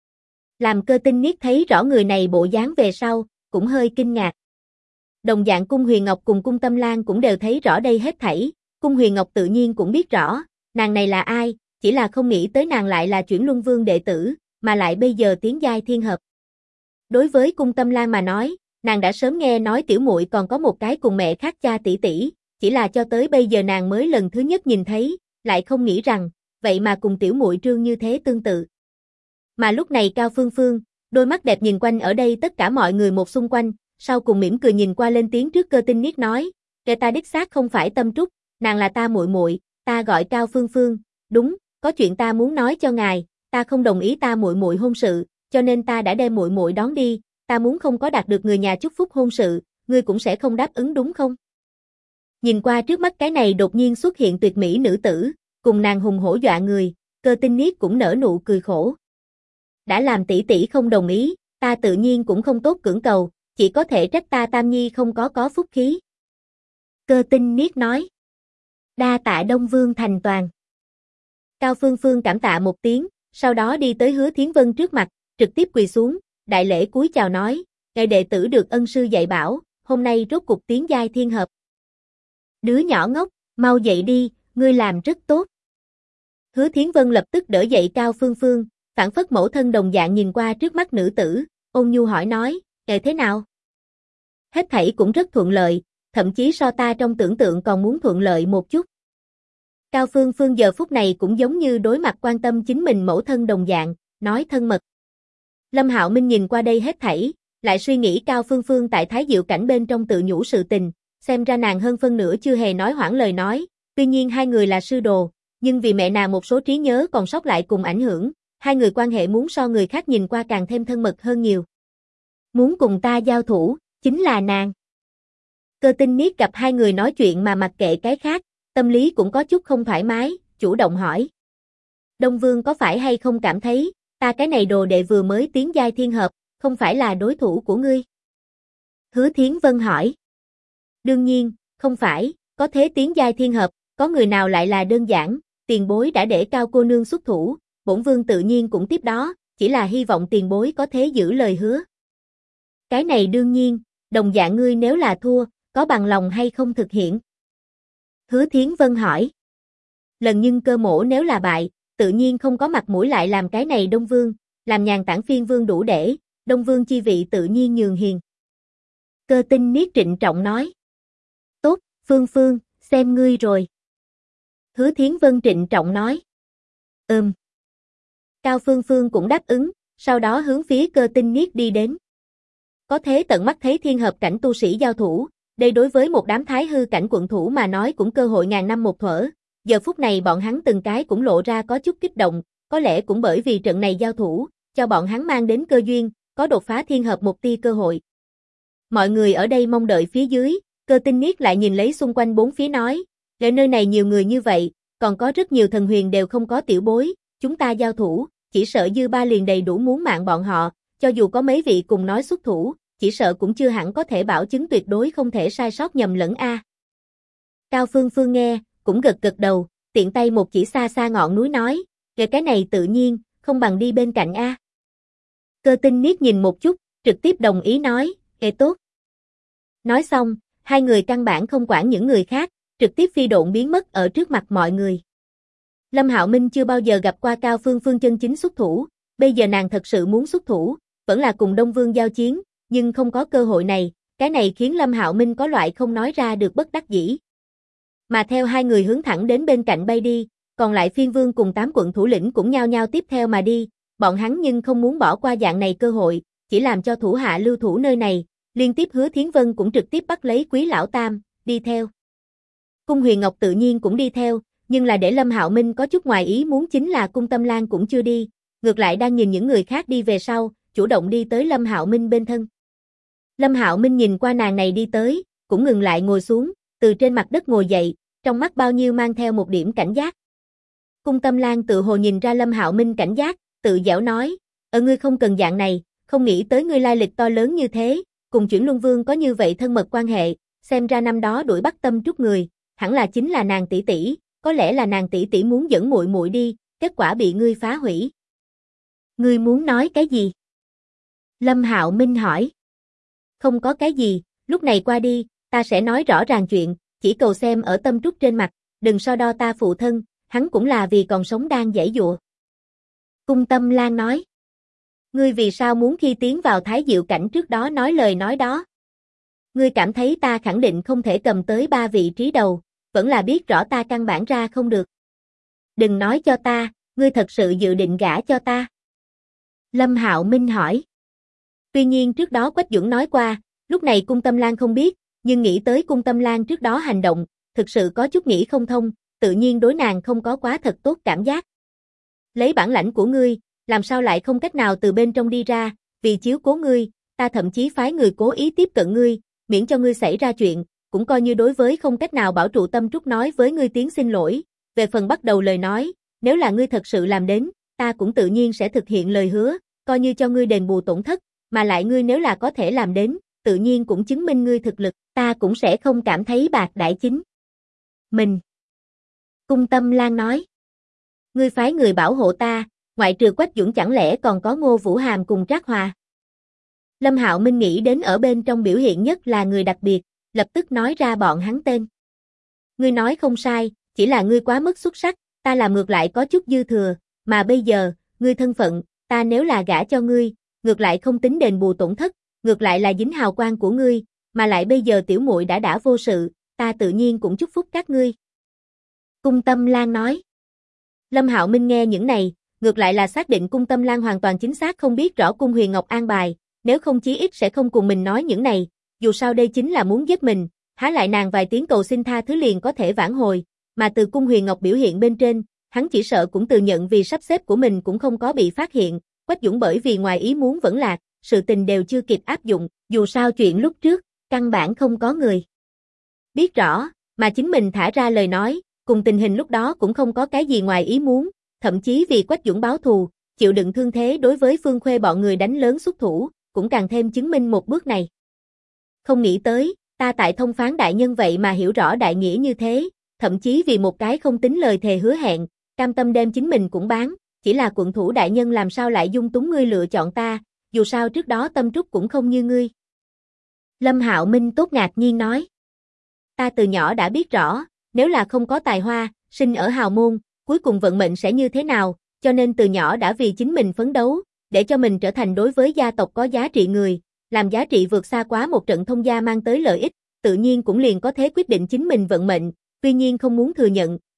Làm Cơ Tinh Niết thấy rõ người này bộ dáng về sau, cũng hơi kinh ngạc. Đồng dạng Cung Huyền Ngọc cùng Cung Tâm Lan cũng đều thấy rõ đây hết thảy, Cung Huyền Ngọc tự nhiên cũng biết rõ, nàng này là ai, chỉ là không nghĩ tới nàng lại là Chuyển Luân Vương đệ tử, mà lại bây giờ tiến giai thiên hợp. Đối với Cung Tâm Lan mà nói, nàng đã sớm nghe nói tiểu muội còn có một cái cùng mẹ khác cha tỷ tỷ, chỉ là cho tới bây giờ nàng mới lần thứ nhất nhìn thấy, lại không nghĩ rằng, vậy mà cùng tiểu muội Trương như thế tương tự. Mà lúc này Cao Phương Phương, đôi mắt đẹp nhìn quanh ở đây tất cả mọi người một xung quanh, sau cùng mỉm cười nhìn qua lên tiếng trước Cơ Tinh Niết nói, "Kẻ ta đích xác không phải Tâm Trúc, nàng là ta muội muội, ta gọi Cao Phương Phương, đúng, có chuyện ta muốn nói cho ngài, ta không đồng ý ta muội muội hôn sự, cho nên ta đã đem muội muội đón đi, ta muốn không có đạt được người nhà chúc phúc hôn sự, ngươi cũng sẽ không đáp ứng đúng không?" Nhìn qua trước mắt cái này đột nhiên xuất hiện tuyệt mỹ nữ tử, cùng nàng hùng hổ dọa người, Cơ Tinh Niết cũng nở nụ cười khổ. Đã làm tỷ tỷ không đồng ý, ta tự nhiên cũng không tốt cưỡng cầu, chỉ có thể trách ta Tam Nhi không có phúc khí. Cơ Tinh Niết nói. Đa tạ Đông Vương thành toàn. Cao Phương Phương cảm tạ một tiếng, sau đó đi tới Hứa Thiến Vân trước mặt, trực tiếp quỳ xuống, đại lễ cúi chào nói, ngài đệ tử được ân sư dạy bảo, hôm nay rốt cục tiến giai thiên hợp. Đứa nhỏ ngốc, mau dậy đi, ngươi làm rất tốt. Hứa Thiến Vân lập tức đỡ dậy Cao Phương Phương, phản phất mẫu thân đồng dạng nhìn qua trước mắt nữ tử, ôn nhu hỏi nói, thế nào? Hết thảy cũng rất thuận lợi, thậm chí so ta trong tưởng tượng còn muốn thuận lợi một chút. Cao Phương Phương giờ phút này cũng giống như đối mặt quan tâm chính mình mẫu thân đồng dạng, nói thân mật. Lâm Hạo Minh nhìn qua đây hết thảy, lại suy nghĩ Cao Phương Phương tại Thái Diệu cảnh bên trong tự nhủ sự tình, xem ra nàng hơn phân nửa chưa hề nói hoãn lời nói, tuy nhiên hai người là sư đồ, nhưng vì mẹ nàng một số trí nhớ còn sót lại cùng ảnh hưởng, hai người quan hệ muốn so người khác nhìn qua càng thêm thân mật hơn nhiều. Muốn cùng ta giao thủ, chính là nàng. Cơ Tinh Niết gặp hai người nói chuyện mà mặc kệ cái khác, tâm lý cũng có chút không thoải mái, chủ động hỏi. Đông Vương có phải hay không cảm thấy, ta cái này đồ đệ vừa mới tiến giai thiên hợp, không phải là đối thủ của ngươi? Hứa Thiến Vân hỏi. Đương nhiên, không phải, có thế tiến giai thiên hợp, có người nào lại là đơn giản, tiền bối đã để Cao cô nương xuất thủ, bổn vương tự nhiên cũng tiếp đó, chỉ là hy vọng tiền bối có thế giữ lời hứa. Cái này đương nhiên, đồng dạng ngươi nếu là thua, có bằng lòng hay không thực hiện? Hứa Thiến Vân hỏi. Lần nhưng cơ mổ nếu là bại, tự nhiên không có mặt mũi lại làm cái này Đông Vương, làm nhàn tản phiên vương đủ để, Đông Vương chi vị tự nhiên nhường hiền. Cơ Tinh Niết trịnh trọng nói. Tốt, Phương Phương, xem ngươi rồi. Hứa Thiến Vân trịnh trọng nói. Cao Phương Phương cũng đáp ứng, sau đó hướng phía Cơ Tinh Niết đi đến. Có thế tận mắt thấy thiên hợp cảnh tu sĩ giao thủ, đây đối với một đám thái hư cảnh quận thủ mà nói cũng cơ hội ngàn năm một thuở. Giờ phút này bọn hắn từng cái cũng lộ ra có chút kích động, có lẽ cũng bởi vì trận này giao thủ, cho bọn hắn mang đến cơ duyên, có đột phá thiên hợp một tia cơ hội. Mọi người ở đây mong đợi phía dưới, Cơ Tinh Niết lại nhìn lấy xung quanh bốn phía nói, ở nơi này nhiều người như vậy, còn có rất nhiều thần huyền đều không có tiểu bối, chúng ta giao thủ, chỉ sợ dư ba liền đầy đủ muốn mạng bọn họ, cho dù có mấy vị cùng nói xuất thủ, chỉ sợ cũng chưa hẳn có thể bảo chứng tuyệt đối không thể sai sót nhầm lẫn a. Cao Phương Phương nghe, cũng gật gật đầu, tiện tay một chỉ xa xa ngọn núi nói, cái này tự nhiên, không bằng đi bên cạnh a. Cơ Tinh Niết nhìn một chút, trực tiếp đồng ý nói, tốt. Nói xong, hai người căn bản không quản những người khác, trực tiếp phi độn biến mất ở trước mặt mọi người. Lâm Hạo Minh chưa bao giờ gặp qua Cao Phương Phương chân chính xuất thủ, bây giờ nàng thật sự muốn xuất thủ, vẫn là cùng Đông Vương giao chiến, nhưng không có cơ hội này, cái này khiến Lâm Hạo Minh có loại không nói ra được bất đắc dĩ. Mà theo hai người hướng thẳng đến bên cạnh bay đi, còn lại phiên vương cùng 8 quận thủ lĩnh cũng nhao nhao tiếp theo mà đi, bọn hắn nhưng không muốn bỏ qua dạng này cơ hội, chỉ làm cho thủ hạ lưu thủ nơi này, liên tiếp Hứa Thiến Vân cũng trực tiếp bắt lấy Quý Lão Tam, đi theo. Cung Huyền Ngọc tự nhiên cũng đi theo, nhưng là để Lâm Hạo Minh có chút ngoài ý muốn chính là Cung Tâm Lan cũng chưa đi, ngược lại đang nhìn những người khác đi về sau, chủ động đi tới Lâm Hạo Minh bên thân. Lâm Hạo Minh nhìn qua nàng này đi tới, cũng ngừng lại ngồi xuống, từ trên mặt đất ngồi dậy, trong mắt bao nhiêu mang theo một điểm cảnh giác. Cung Tâm Lan tự hồ nhìn ra Lâm Hạo Minh cảnh giác, tự giễu nói, ngươi không cần dạng này, không nghĩ tới ngươi lai lịch to lớn như thế, cùng Chuyển Luân Vương có như vậy thân mật quan hệ, xem ra năm đó đuổi bắt Tâm Trúc người, hẳn là chính là nàng tỷ tỷ, có lẽ là nàng tỷ tỷ muốn dẫn muội muội đi, kết quả bị ngươi phá hủy. Ngươi muốn nói cái gì? Lâm Hạo Minh hỏi. Không có cái gì, lúc này qua đi, ta sẽ nói rõ ràng chuyện, chỉ cầu xem ở Tâm Trúc trên mặt, đừng so đo ta phụ thân, hắn cũng là vì còn sống đang giãy giụa. Cung Tâm Lan nói. Ngươi vì sao muốn khi tiến vào Thái Diệu cảnh trước đó nói lời nói đó? Ngươi cảm thấy ta khẳng định không thể cầm tới 3 vị trí đầu, vẫn là biết rõ ta căn bản ra không được. Đừng nói cho ta, ngươi thật sự dự định gả cho ta. Lâm Hạo Minh hỏi. Tuy nhiên trước đó Quách Duẩn nói qua, lúc này Cung Tâm Lan không biết, nhưng nghĩ tới Cung Tâm Lan trước đó hành động, thực sự có chút nghĩ không thông, tự nhiên đối nàng không có quá thật tốt cảm giác. Lấy bản lãnh của ngươi, làm sao lại không cách nào từ bên trong đi ra, vì chiếu cố ngươi, ta thậm chí phái người cố ý tiếp cận ngươi, miễn cho ngươi xảy ra chuyện, cũng coi như đối với không cách nào bảo trụ Tâm Trúc nói với ngươi tiếng xin lỗi. Về phần bắt đầu lời nói, nếu là ngươi thật sự làm đến, ta cũng tự nhiên sẽ thực hiện lời hứa, coi như cho ngươi đền bù tổn thất, mà lại ngươi nếu là có thể làm đến, tự nhiên cũng chứng minh ngươi thực lực, ta cũng sẽ không cảm thấy bạc đãi chính mình. Cung Tâm Lan nói. Ngươi phái người bảo hộ ta, ngoại trừ Quách Duẩn chẳng lẽ còn có Ngô Vũ Hàm cùng Trác Hòa. Lâm Hạo Minh nghĩ đến ở bên trong biểu hiện nhất là người đặc biệt, lập tức nói ra bọn hắn tên. Ngươi nói không sai, chỉ là ngươi quá mức xuất sắc, ta làm ngược lại có chút dư thừa, mà bây giờ, ngươi thân phận, ta nếu là gả cho ngươi, ngược lại không tính đền bù tổn thất, ngược lại là dính hào quang của ngươi, mà lại bây giờ tiểu muội đã vô sự, ta tự nhiên cũng chúc phúc các ngươi. Cung Tâm Lan nói. Lâm Hạo Minh nghe những này, ngược lại là xác định Cung Tâm Lan hoàn toàn chính xác không biết rõ Cung Huyền Ngọc an bài, nếu không chí ít sẽ không cùng mình nói những này, dù sao đây chính là muốn giết mình, há lại nàng vài tiếng cầu xin tha thứ liền có thể vãn hồi, mà từ Cung Huyền Ngọc biểu hiện bên trên, hắn chỉ sợ cũng tự nhận vì sắp xếp của mình cũng không có bị phát hiện, Quách Dũng bởi vì ngoài ý muốn vẫn lạc, sự tình đều chưa kịp áp dụng, dù sao chuyện lúc trước, căn bản không có người biết rõ, mà chính mình thả ra lời nói, cùng tình hình lúc đó cũng không có cái gì ngoài ý muốn, thậm chí vì Quách Dũng báo thù, chịu đựng thương thế đối với Phương Khuê bọn người đánh lớn xuất thủ, cũng càng thêm chứng minh một bước này. Không nghĩ tới, ta tại thông phán đại nhân vậy mà hiểu rõ đại nghĩa như thế, thậm chí vì một cái không tính lời thề hứa hẹn, cam tâm đem chính mình cũng bán, chỉ là quận thủ đại nhân làm sao lại dung túng ngươi lựa chọn ta, dù sao trước đó Tâm Trúc cũng không như ngươi. Lâm Hạo Minh tốt ngạc nhiên nói. Ta từ nhỏ đã biết rõ, nếu là không có tài hoa, sinh ở hào môn, cuối cùng vận mệnh sẽ như thế nào, cho nên từ nhỏ đã vì chính mình phấn đấu, để cho mình trở thành đối với gia tộc có giá trị người, làm giá trị vượt xa quá một trận thông gia mang tới lợi ích, tự nhiên cũng liền có thế quyết định chính mình vận mệnh, tuy nhiên không muốn thừa nhận,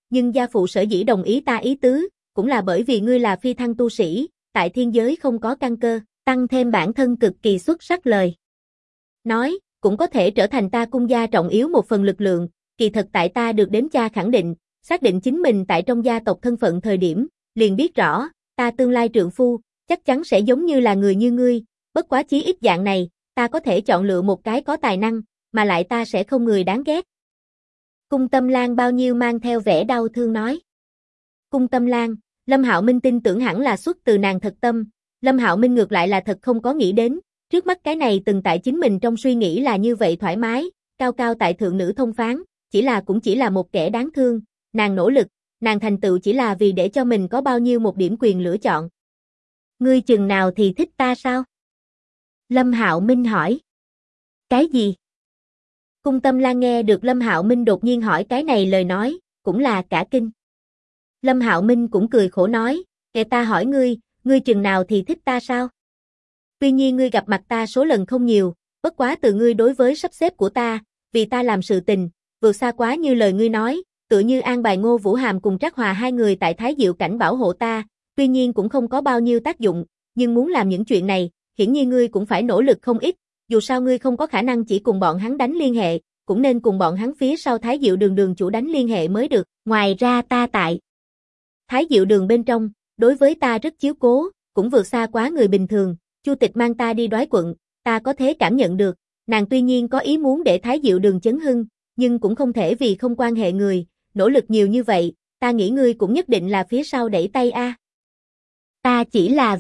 nhưng gia phụ sở dĩ đồng ý ta ý tứ, cũng là bởi vì ngươi là phi thăng tu sĩ, tại thiên giới không có căn cơ, tăng thêm bản thân cực kỳ xuất sắc lời. Nói, cũng có thể trở thành ta cung gia trọng yếu một phần lực lượng, kỳ thật tại ta được đến cha khẳng định, xác định chính mình tại trong gia tộc thân phận thời điểm, liền biết rõ, ta tương lai trượng phu, chắc chắn sẽ giống như là người như ngươi, bất quá chí ít dạng này, ta có thể chọn lựa một cái có tài năng, mà lại ta sẽ không người đáng ghét. Cung Tâm Lan bao nhiêu mang theo vẻ đau thương nói. Cung Tâm Lan, Lâm Hạo Minh tin tưởng hẳn là xuất từ nàng thật tâm, Lâm Hạo Minh ngược lại là thật không có nghĩ đến, trước mắt cái này từng tại chính mình trong suy nghĩ là như vậy thoải mái, cao cao tại thượng nữ thông phán, cũng chỉ là một kẻ đáng thương, nàng nỗ lực, nàng thành tựu chỉ là vì để cho mình có bao nhiêu một điểm quyền lựa chọn. Ngươi chừng nào thì thích ta sao? Lâm Hạo Minh hỏi. Cái gì? Cung Tâm Lan nghe được Lâm Hạo Minh đột nhiên hỏi cái này lời nói, cũng là cả kinh. Lâm Hạo Minh cũng cười khổ nói, kể ta hỏi ngươi chừng nào thì thích ta sao? Tuy nhiên ngươi gặp mặt ta số lần không nhiều, bất quá từ ngươi đối với sắp xếp của ta, vì ta làm sự tình, vượt xa quá như lời ngươi nói, tựa như an bài Ngô Vũ Hàm cùng Trác Hòa hai người tại Thái Diệu cảnh bảo hộ ta, tuy nhiên cũng không có bao nhiêu tác dụng, nhưng muốn làm những chuyện này, hiển nhiên ngươi cũng phải nỗ lực không ít, dù sao ngươi không có khả năng chỉ cùng bọn hắn đánh liên hệ, cũng nên cùng bọn hắn phía sau Thái Diệu đường đường chủ đánh liên hệ mới được, ngoài ra ta tại Thái Diệu đường bên trong, đối với ta rất chiếu cố, cũng vượt xa quá người bình thường, Chu Tịch mang ta đi Đoái quận, ta có thể cảm nhận được, nàng tuy nhiên có ý muốn để Thái Diệu đường chấn hưng, nhưng cũng không thể vì không quan hệ người, nỗ lực nhiều như vậy, ta nghĩ ngươi cũng nhất định là phía sau đẩy tay a. Ta chỉ là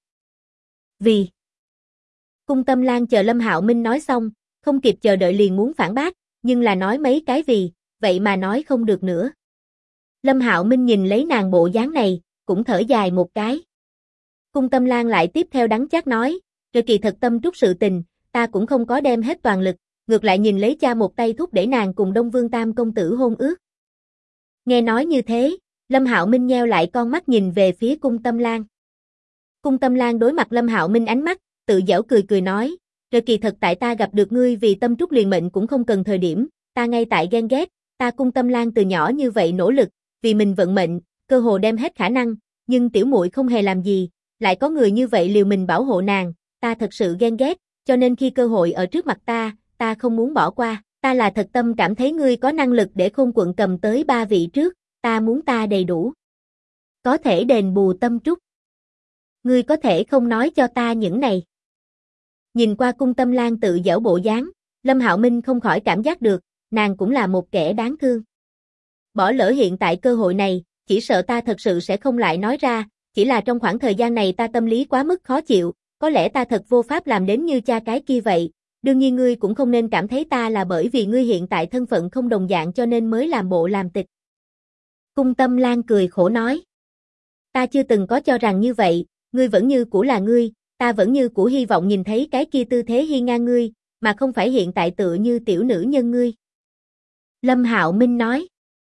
vì. Cung Tâm Lan chờ Lâm Hạo Minh nói xong, không kịp chờ đợi liền muốn phản bác, nhưng là nói mấy cái vì, vậy mà nói không được nữa. Lâm Hạo Minh nhìn lấy nàng bộ dáng này, cũng thở dài một cái. Cung Tâm Lan lại tiếp theo đắng chát nói, rồi kỳ thật tâm trúc sự tình, ta cũng không có đem hết toàn lực, ngược lại nhìn lấy cha một tay thúc đẩy nàng cùng Đông Vương Tam công tử hôn ước. Nghe nói như thế, Lâm Hạo Minh nheo lại con mắt nhìn về phía Cung Tâm Lan. Cung Tâm Lan đối mặt Lâm Hạo Minh ánh mắt, tự giễu cười nói, rồi kỳ thật tại ta gặp được ngươi vì tâm trúc liền mệnh cũng không cần thời điểm, ta ngay tại ghen ghét, ta Cung Tâm Lan từ nhỏ như vậy nỗ lực, vì mình vận mệnh, cơ hồ đem hết khả năng, nhưng tiểu muội không hề làm gì, lại có người như vậy liều mình bảo hộ nàng, ta thật sự ghen ghét, cho nên khi cơ hội ở trước mặt ta không muốn bỏ qua, ta là thật tâm cảm thấy ngươi có năng lực để Khôn quận cầm tới 3 vị trước, ta muốn ta đầy đủ. Có thể đền bù tâm trúc. Ngươi có thể không nói cho ta những này. Nhìn qua Cung Tâm Lan tự giễu bộ dáng, Lâm Hạo Minh không khỏi cảm giác được, nàng cũng là một kẻ đáng thương. Bỏ lỡ hiện tại cơ hội này, chỉ sợ ta thật sự sẽ không lại nói ra, chỉ là trong khoảng thời gian này ta tâm lý quá mức khó chịu, có lẽ ta thật vô pháp làm đến như cha cái kia vậy, đương nhiên ngươi cũng không nên cảm thấy ta là bởi vì ngươi hiện tại thân phận không đồng dạng cho nên mới làm bộ làm tịch. Cung Tâm Lan cười khổ nói, ta chưa từng có cho rằng như vậy, ngươi vẫn như cũ là ngươi, ta vẫn như cũ hy vọng nhìn thấy cái kia tư thế hiên ngang ngươi, mà không phải hiện tại tựa như tiểu nữ nhân ngươi. Lâm Hạo Minh nói,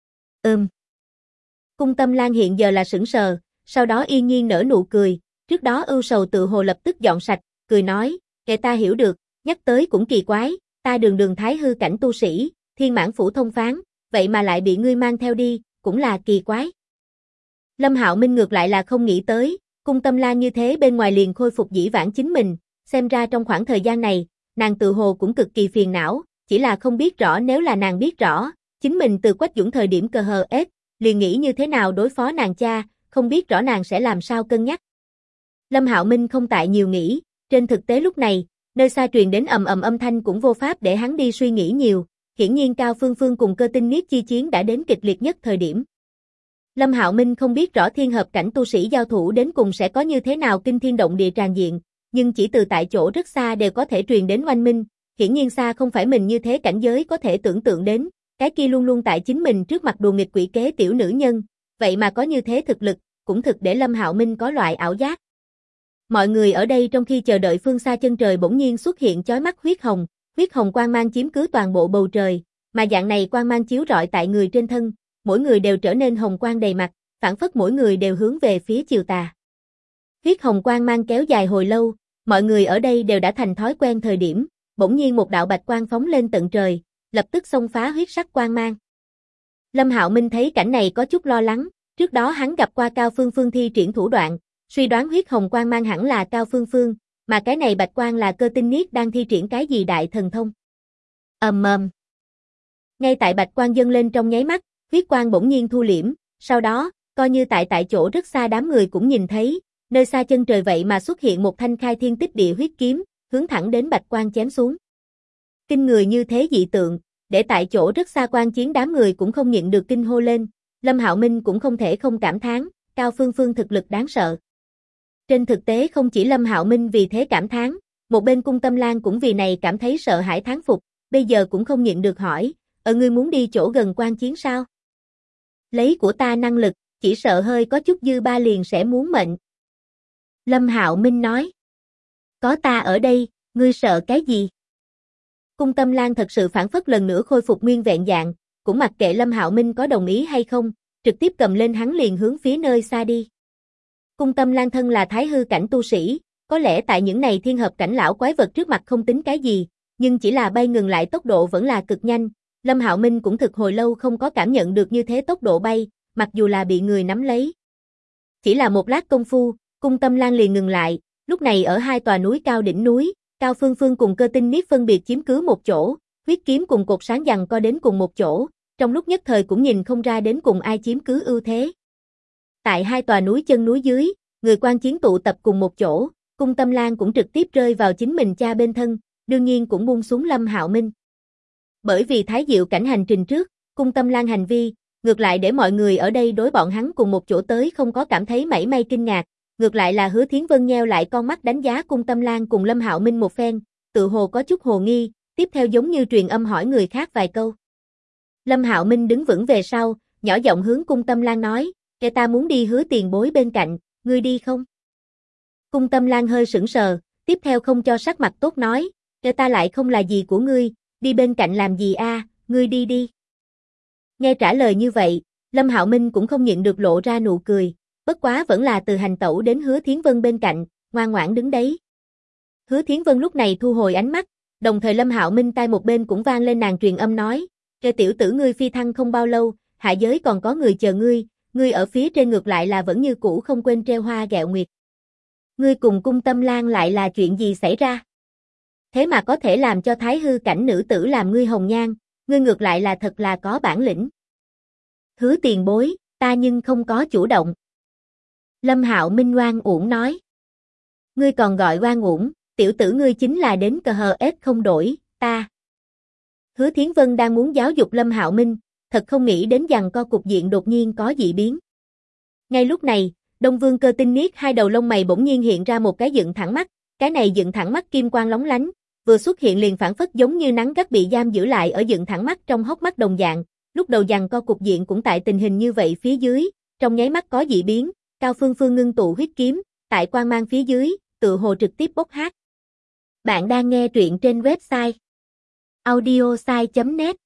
Cung Tâm Lan hiện giờ là sững sờ, sau đó yên nhiên nở nụ cười, trước đó ưu sầu tự hồ lập tức dọn sạch, cười nói, kệ ta hiểu được, nhắc tới cũng kỳ quái, ta đường thái hư cảnh tu sĩ, thiên mãn phủ thông phán, vậy mà lại bị ngươi mang theo đi, cũng là kỳ quái. Lâm Hạo Minh ngược lại là không nghĩ tới, Cung Tâm Lan như thế bên ngoài liền khôi phục dĩ vãng chính mình, xem ra trong khoảng thời gian này, nàng tự hồ cũng cực kỳ phiền não, chỉ là không biết rõ nếu là nàng biết rõ, chính mình từ Quách Dũng thời điểm liền nghĩ như thế nào đối phó nàng cha, không biết rõ nàng sẽ làm sao cân nhắc. Lâm Hạo Minh không tại nhiều nghĩ, trên thực tế lúc này, nơi xa truyền đến ầm ầm âm thanh cũng vô pháp để hắn đi suy nghĩ nhiều, hiển nhiên Cao Phương Phương cùng Cơ Tinh Niết chi chiến đã đến kịch liệt nhất thời điểm. Lâm Hạo Minh không biết rõ thiên hợp cảnh tu sĩ giao thủ đến cùng sẽ có như thế nào kinh thiên động địa tràn diện, nhưng chỉ từ tại chỗ rất xa đều có thể truyền đến oanh minh, hiển nhiên xa không phải mình như thế cảnh giới có thể tưởng tượng đến, cái kia luôn luôn tại chính mình trước mặt đùa nghịch quỷ kế tiểu nữ nhân, vậy mà có như thế thực lực, cũng thực để Lâm Hạo Minh có loại ảo giác. Mọi người ở đây trong khi chờ đợi phương xa chân trời bỗng nhiên xuất hiện chói mắt huyết hồng quang mang chiếm cứ toàn bộ bầu trời, mà dạng này quang mang chiếu rọi tại người trên thân, mỗi người đều trở nên hồng quang đầy mặt, phản phất mỗi người đều hướng về phía chiều tà. Huyết hồng quang mang kéo dài hồi lâu, mọi người ở đây đều đã thành thói quen thời điểm, bỗng nhiên một đạo bạch quang phóng lên tận trời, lập tức xông phá huyết sắc quang mang. Lâm Hạo Minh thấy cảnh này có chút lo lắng, trước đó hắn gặp qua Cao Phương Phương thi triển thủ đoạn, suy đoán huyết hồng quang mang hẳn là Cao Phương Phương, mà cái này bạch quang là Cơ Tinh Niết đang thi triển cái gì đại thần thông. Ngay tại bạch quang dâng lên trong nháy mắt, huyết quang bỗng nhiên thu liễm, sau đó, coi như tại chỗ rất xa đám người cũng nhìn thấy, nơi xa chân trời vậy mà xuất hiện một thanh khai thiên tích địa huyết kiếm, hướng thẳng đến bạch quang chém xuống. Kinh người như thế dị tượng, để tại chỗ rất xa quan chiến đám người cũng không nhịn được kinh hô lên, Lâm Hạo Minh cũng không thể không cảm thán, Cao Phương Phương thực lực đáng sợ. Trên thực tế không chỉ Lâm Hạo Minh vì thế cảm thán, một bên Cung Tâm Lan cũng vì này cảm thấy sợ hãi thán phục, bây giờ cũng không nhịn được hỏi, ngươi muốn đi chỗ gần quan chiến sao? Lấy của ta năng lực, chỉ sợ hơi có chút dư ba liền sẽ muốn mệnh. Lâm Hạo Minh nói, có ta ở đây, ngươi sợ cái gì? Cung Tâm Lan thật sự phản phất lần nữa khôi phục nguyên vẹn dạng, cũng mặc kệ Lâm Hạo Minh có đồng ý hay không, trực tiếp cầm lên hắn liền hướng phía nơi xa đi. Cung Tâm Lan thân là thái hư cảnh tu sĩ, có lẽ tại những này thiên hợp cảnh lão quái vật trước mặt không tính cái gì, nhưng chỉ là bay ngừng lại tốc độ vẫn là cực nhanh, Lâm Hạo Minh cũng thực hồi lâu không có cảm nhận được như thế tốc độ bay, mặc dù là bị người nắm lấy. Chỉ là một lát công phu, Cung Tâm Lan liền ngừng lại, lúc này ở hai tòa núi cao đỉnh núi, Cao Phương Phương cùng Cơ Tinh Niết phân biệt chiếm cứ một chỗ, huyết kiếm cùng cột sáng giằng co đến cùng một chỗ, trong lúc nhất thời cũng nhìn không ra đến cùng ai chiếm cứ ưu thế. Tại hai tòa núi chân núi dưới, người quan chiến tụ tập cùng một chỗ, Cung Tâm Lan cũng trực tiếp rơi vào chính mình cha bên thân, đương nhiên cũng buông xuống Lâm Hạo Minh. Bởi vì thái diệu cảnh hành trình trước, Cung Tâm Lan hành vi, ngược lại để mọi người ở đây đối bọn hắn cùng một chỗ tới không có cảm thấy mảy may kinh ngạc, ngược lại là Hứa Thiến Vân nheo lại con mắt đánh giá Cung Tâm Lan cùng Lâm Hạo Minh một phen, tự hồ có chút hồ nghi, tiếp theo giống như truyền âm hỏi người khác vài câu. Lâm Hạo Minh đứng vững về sau, nhỏ giọng hướng Cung Tâm Lan nói, ta muốn đi Hứa tiền bối bên cạnh, ngươi đi không? Cung Tâm Lan hơi sững sờ, tiếp theo không cho sắc mặt tốt nói, ta lại không là gì của ngươi, đi bên cạnh làm gì a, ngươi đi đi. Nghe trả lời như vậy, Lâm Hạo Minh cũng không nhịn được lộ ra nụ cười, bất quá vẫn là từ hành tẩu đến Hứa Thiến Vân bên cạnh, ngoan ngoãn đứng đấy. Hứa Thiến Vân lúc này thu hồi ánh mắt, đồng thời Lâm Hạo Minh tai một bên cũng vang lên nàng truyền âm nói, tiểu tử ngươi phi thăng không bao lâu, hạ giới còn có người chờ ngươi ở phía trên ngược lại là vẫn như cũ không quên treo hoa gẹo nguyệt. Ngươi cùng Cung Tâm Lan lại là chuyện gì xảy ra? Thế mà có thể làm cho thái hư cảnh nữ tử làm ngươi hồng nhan, ngươi ngược lại là thật là có bản lĩnh. Hứa tiền bối, ta nhưng không có chủ động. Lâm Hạo Minh oan uổng nói. Ngươi còn gọi oan uổng, tiểu tử ngươi chính là đến cờ hờ ết không đổi, ta. Hứa Thiến Vân đang muốn giáo dục Lâm Hạo Minh, thật không nghĩ đến rằng co cục diện đột nhiên có dị biến. Ngay lúc này, Đông Vương Cơ Tinh Niết hai đầu lông mày bỗng nhiên hiện ra một cái dựng thẳng mắt, cái này dựng thẳng mắt kim quang lóng lánh, vừa xuất hiện liền phản phất giống như nắng gắt bị giam giữ lại ở dựng thẳng mắt trong hốc mắt đồng dạng, lúc đầu giằng co cục diện cũng tại tình hình như vậy phía dưới, trong nháy mắt có dị biến, Cao Phương Phương ngưng tụ huyết kiếm, tại quang mang phía dưới, tự hồ trực tiếp bốc hát. Bạn đang nghe truyện trên website audiosai.net.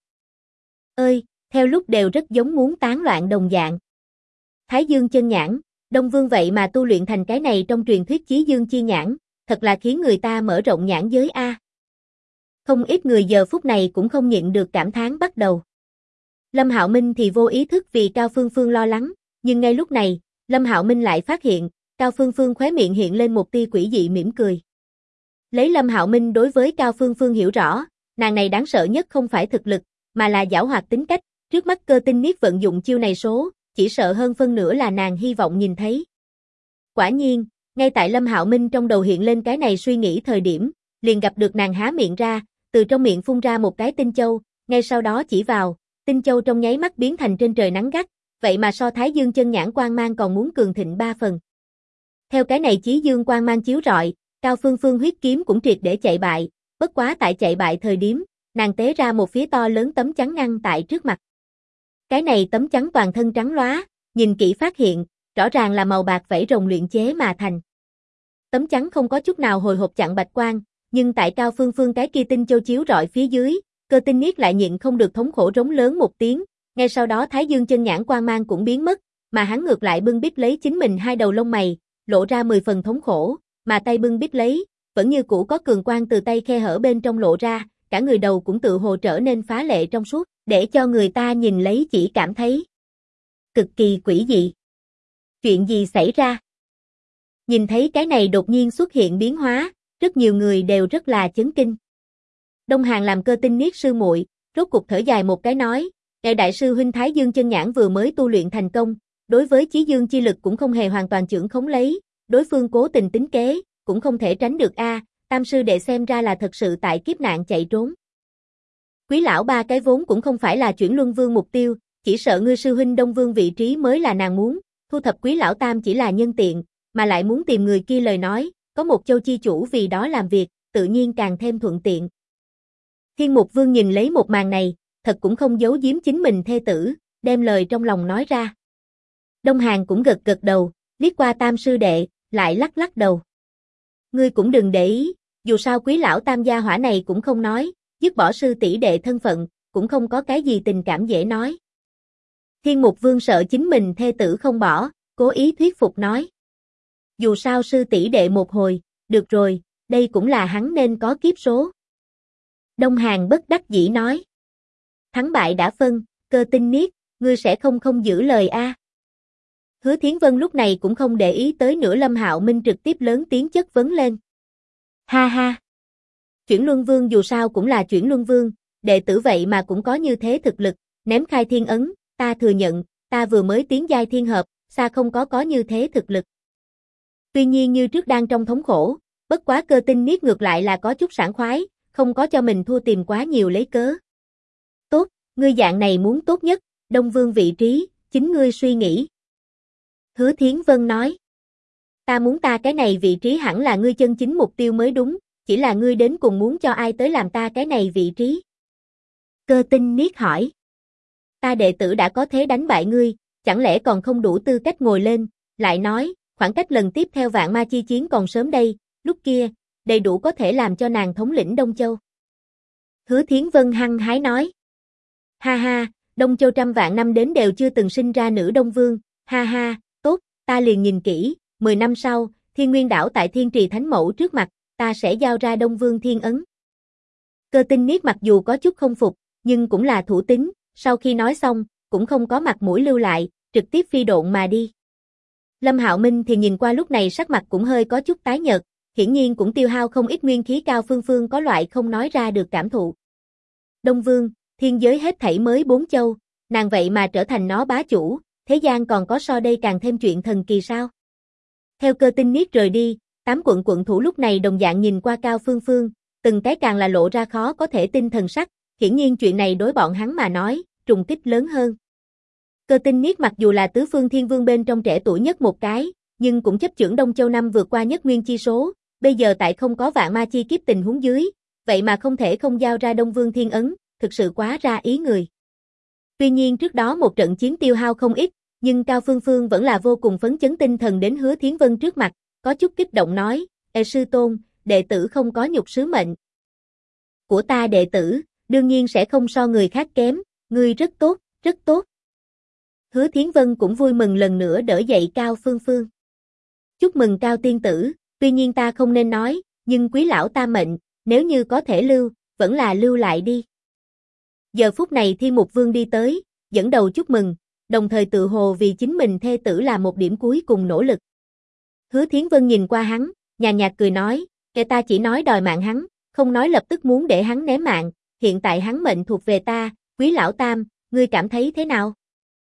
Ơi, theo lúc đều rất giống muốn tán loạn đồng dạng. Thái Dương chân nhãn, Đông Vương vậy mà tu luyện thành cái này trong truyền thuyết Chí Dương chi nhãn, thật là khiến người ta mở rộng nhãn giới a. Không ít người giờ phút này cũng không nhịn được cảm thán bắt đầu. Lâm Hạo Minh thì vô ý thức vì Cao Phương Phương lo lắng, nhưng ngay lúc này, Lâm Hạo Minh lại phát hiện, Cao Phương Phương khóe miệng hiện lên một tia quỷ dị mỉm cười. Lấy Lâm Hạo Minh đối với Cao Phương Phương hiểu rõ, nàng này đáng sợ nhất không phải thực lực, mà là giảo hoạt tính cách, trước mắt Cơ Tinh Niết vận dụng chiêu này số, chỉ sợ hơn phân nửa là nàng hy vọng nhìn thấy. Quả nhiên, ngay tại Lâm Hạo Minh trong đầu hiện lên cái này suy nghĩ thời điểm, liền gặp được nàng há miệng ra, từ trong miệng phun ra một cái tinh châu, ngay sau đó chỉ vào, tinh châu trong nháy mắt biến thành trên trời nắng gắt, vậy mà so Thái Dương chân nhãn quang mang còn muốn cường thịnh 3 phần. Theo cái này Chí Dương quang mang chiếu rọi, Cao Phương Phương huyết kiếm cũng triệt để chạy bại, bất quá tại chạy bại thời điểm, nàng tế ra một phía to lớn tấm chắn ngăn tại trước mặt. Cái này tấm chắn toàn thân trắng lóa, nhìn kỹ phát hiện, rõ ràng là màu bạc vảy rồng luyện chế mà thành. Tấm chắn không có chút nào hồi hộp chặn bạch quang, nhưng tại Cao Phương Phương cái kia tinh châu chiếu rọi phía dưới, Cơ Tinh Niết lại nhịn không được thống khổ rống lớn một tiếng, ngay sau đó Thái Dương chân nhãn quang mang cũng biến mất, mà hắn ngược lại bưng bít lấy chính mình hai đầu lông mày, lộ ra 10 phần thống khổ, mà tay bưng bít lấy, vẫn như cũ có cường quang từ tay khe hở bên trong lộ ra, cả người đầu cũng tự hồ trở nên phá lệ trong suốt, để cho người ta nhìn lấy chỉ cảm thấy cực kỳ quỷ dị. Chuyện gì xảy ra? Nhìn thấy cái này đột nhiên xuất hiện biến hóa, rất nhiều người đều rất là chấn kinh. Đông Hàn làm Cơ Tinh Niết sư muội, rốt cục thở dài một cái nói, đại sư huynh Thái Dương chân nhãn vừa mới tu luyện thành công, đối với chí dương chi lực cũng không hề hoàn toàn chưởng khống lấy, đối phương cố tình tính kế, cũng không thể tránh được a. Tam sư đệ xem ra là thật sự tại kiếp nạn chạy trốn. Quý lão ba cái vốn cũng không phải là chuyển luân vương mục tiêu, chỉ sợ ngươi sư huynh Đông Vương vị trí mới là nàng muốn, thu thập Quý lão tam chỉ là nhân tiện, mà lại muốn tìm người kia lời nói, có một châu chi chủ vì đó làm việc, tự nhiên càng thêm thuận tiện. Thiên Mục Vương nhìn lấy một màn này, thật cũng không giấu giếm chính mình thê tử, đem lời trong lòng nói ra. Đông Hàn cũng gật gật đầu, liếc qua tam sư đệ, lại lắc lắc đầu. Ngươi cũng đừng để ý, dù sao Quý lão tam gia hỏa này cũng không nói, dứt bỏ sư tỷ đệ thân phận, cũng không có cái gì tình cảm dễ nói. Thiên Mục Vương sợ chính mình thê tử không bỏ, cố ý thuyết phục nói. Dù sao sư tỷ đệ một hồi, được rồi, đây cũng là hắn nên có kiếp số. Đông Hàn bất đắc dĩ nói. Thắng bại đã phân, Cơ Tinh Niết, ngươi sẽ không giữ lời a. Hứa Thiến Vân lúc này cũng không để ý tới nữa Lâm Hạo Minh trực tiếp lớn tiếng chất vấn lên. Ha ha. Chuyển Luân Vương dù sao cũng là Chuyển Luân Vương, đệ tử vậy mà cũng có như thế thực lực, ném khai thiên ấn, ta thừa nhận, ta vừa mới tiến giai thiên hợp, xa không có như thế thực lực. Tuy nhiên như trước đang trong thống khổ, bất quá Cơ Tinh Niết ngược lại là có chút sảng khoái, không có cho mình thua tìm quá nhiều lấy cớ. Tốt, ngươi dạng này muốn tốt nhất, Đông Vương vị trí, chính ngươi suy nghĩ. Hứa Thiến Vân nói. Ta muốn ta cái này vị trí hẳn là ngươi chân chính mục tiêu mới đúng, chỉ là ngươi đến cùng muốn cho ai tới làm ta cái này vị trí. Cơ Tinh Niết hỏi. Ta đệ tử đã có thế đánh bại ngươi, chẳng lẽ còn không đủ tư cách ngồi lên, lại nói, khoảng cách lần tiếp theo vạn ma chi chiến còn sớm đây, lúc kia, đầy đủ có thể làm cho nàng thống lĩnh Đông Châu. Hứa Thiến Vân hăng hái nói. Ha ha, Đông Châu trăm vạn năm đến đều chưa từng sinh ra nữ Đông Vương, ha ha, tốt, ta liền nhìn kỹ, 10 năm sau, Thiên Nguyên đảo tại Thiên Trì Thánh Mẫu trước mặt, ta sẽ giao ra Đông Vương Thiên Ấn. Cơ Tinh Niết mặc dù có chút không phục, nhưng cũng là thủ tín, sau khi nói xong, cũng không có mặt mũi lưu lại, trực tiếp phi độn mà đi. Lâm Hạo Minh thì nhìn qua lúc này sắc mặt cũng hơi có chút tái nhợt, hiển nhiên cũng tiêu hao không ít nguyên khí. Cao Phương Phương có loại không nói ra được cảm thụ. Đông Vương, thiên giới hết thảy mới 4 châu, nàng vậy mà trở thành nó bá chủ, thế gian còn có so đây càng thêm chuyện thần kỳ sao? Theo Cơ Tinh Niết rời đi, 8 quận thủ lúc này đồng dạng nhìn qua Cao Phương Phương, từng cái càng là lộ ra khó có thể tin thần sắc, hiển nhiên chuyện này đối bọn hắn mà nói, trùng kích lớn hơn. Cơ Tinh Niết mặc dù là tứ phương thiên vương bên trong trẻ tuổi nhất một cái, nhưng cũng chấp chưởng Đông Châu năm vượt qua nhất nguyên chi số, bây giờ tại không có vạn ma chi kiếp tình huống dưới, vậy mà không thể không giao ra Đông Vương Thiên Ấn, thực sự quá ra ý người. Tuy nhiên trước đó một trận chiến tiêu hao không ít, nhưng Cao Phương Phương vẫn là vô cùng phấn chấn tinh thần đến Hứa Thiến Vân trước mặt, có chút kích động nói, sư tôn, đệ tử không có nhục sứ mệnh. Của ta đệ tử, đương nhiên sẽ không so người khác kém, ngươi rất tốt, rất tốt. Hứa Thiến Vân cũng vui mừng lần nữa đỡ dậy Cao Phương Phương. Chúc mừng Cao tiên tử, tuy nhiên ta không nên nói, nhưng Quý lão ta mệnh, nếu như có thể lưu, vẫn là lưu lại đi. Giờ phút này Thiên Mục Vương đi tới, dẫn đầu chúc mừng, đồng thời tự hồ vì chính mình thê tử là một điểm cuối cùng nỗ lực. Hứa Thiến Vân nhìn qua hắn, nhàn nhạt cười nói, kẻ ta chỉ nói đòi mạng hắn, không nói lập tức muốn để hắn ném mạng, hiện tại hắn mệnh thuộc về ta, Quý lão tam, ngươi cảm thấy thế nào?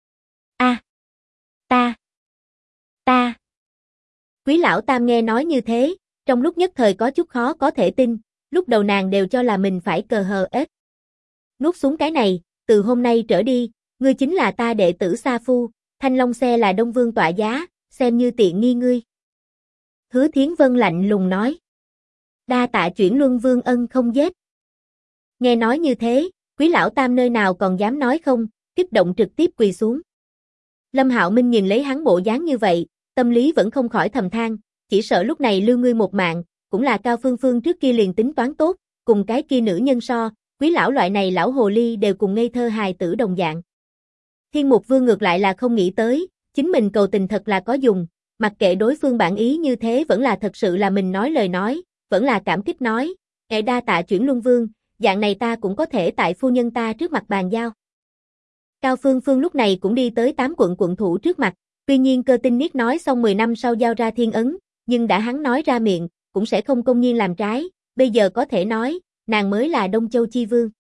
Ta. Quý lão tam nghe nói như thế, trong lúc nhất thời có chút khó có thể tin, lúc đầu nàng đều cho là mình phải cờ hờ ết. Nuốt xuống cái này, từ hôm nay trở đi, ngươi chính là ta đệ tử Sa Phu, Thanh Long xe là Đông Vương tọa giá, xem như tiện nghi ngươi. Hứa Thiến Vân lạnh lùng nói. Đa tạ Chuyển Luân Vương ân không giết. Nghe nói như thế, Quý lão tam nơi nào còn dám nói không, kích động trực tiếp quỳ xuống. Lâm Hạo Minh nhìn lấy hắn bộ dáng như vậy, tâm lý vẫn không khỏi thầm than, chỉ sợ lúc này lưu ngươi một mạng, cũng là Cao Phương Phương trước kia liền tính toán tốt, cùng cái kia nữ nhân so, Quý lão loại này lão hồ ly đều cùng ngây thơ hài tử đồng dạng. Thiên Mục Vương ngược lại là không nghĩ tới, chính mình cầu tình thật là có dùng, mặc kệ đối phương bản ý như thế vẫn là thật sự là mình nói lời nói, vẫn là cảm kích nói, đa tạ Chuyển Luân Vương, dạng này ta cũng có thể tại phu nhân ta trước mặt bàn giao. Cao Phương Phương lúc này cũng đi tới 8 quận quận thủ trước mặt, tuy nhiên Cơ Tinh Niết nói xong 10 năm sau giao ra thiên ấn, nhưng đã hắn nói ra miệng, cũng sẽ không công nhiên làm trái, bây giờ có thể nói, nàng mới là Đông Châu Chi Vương.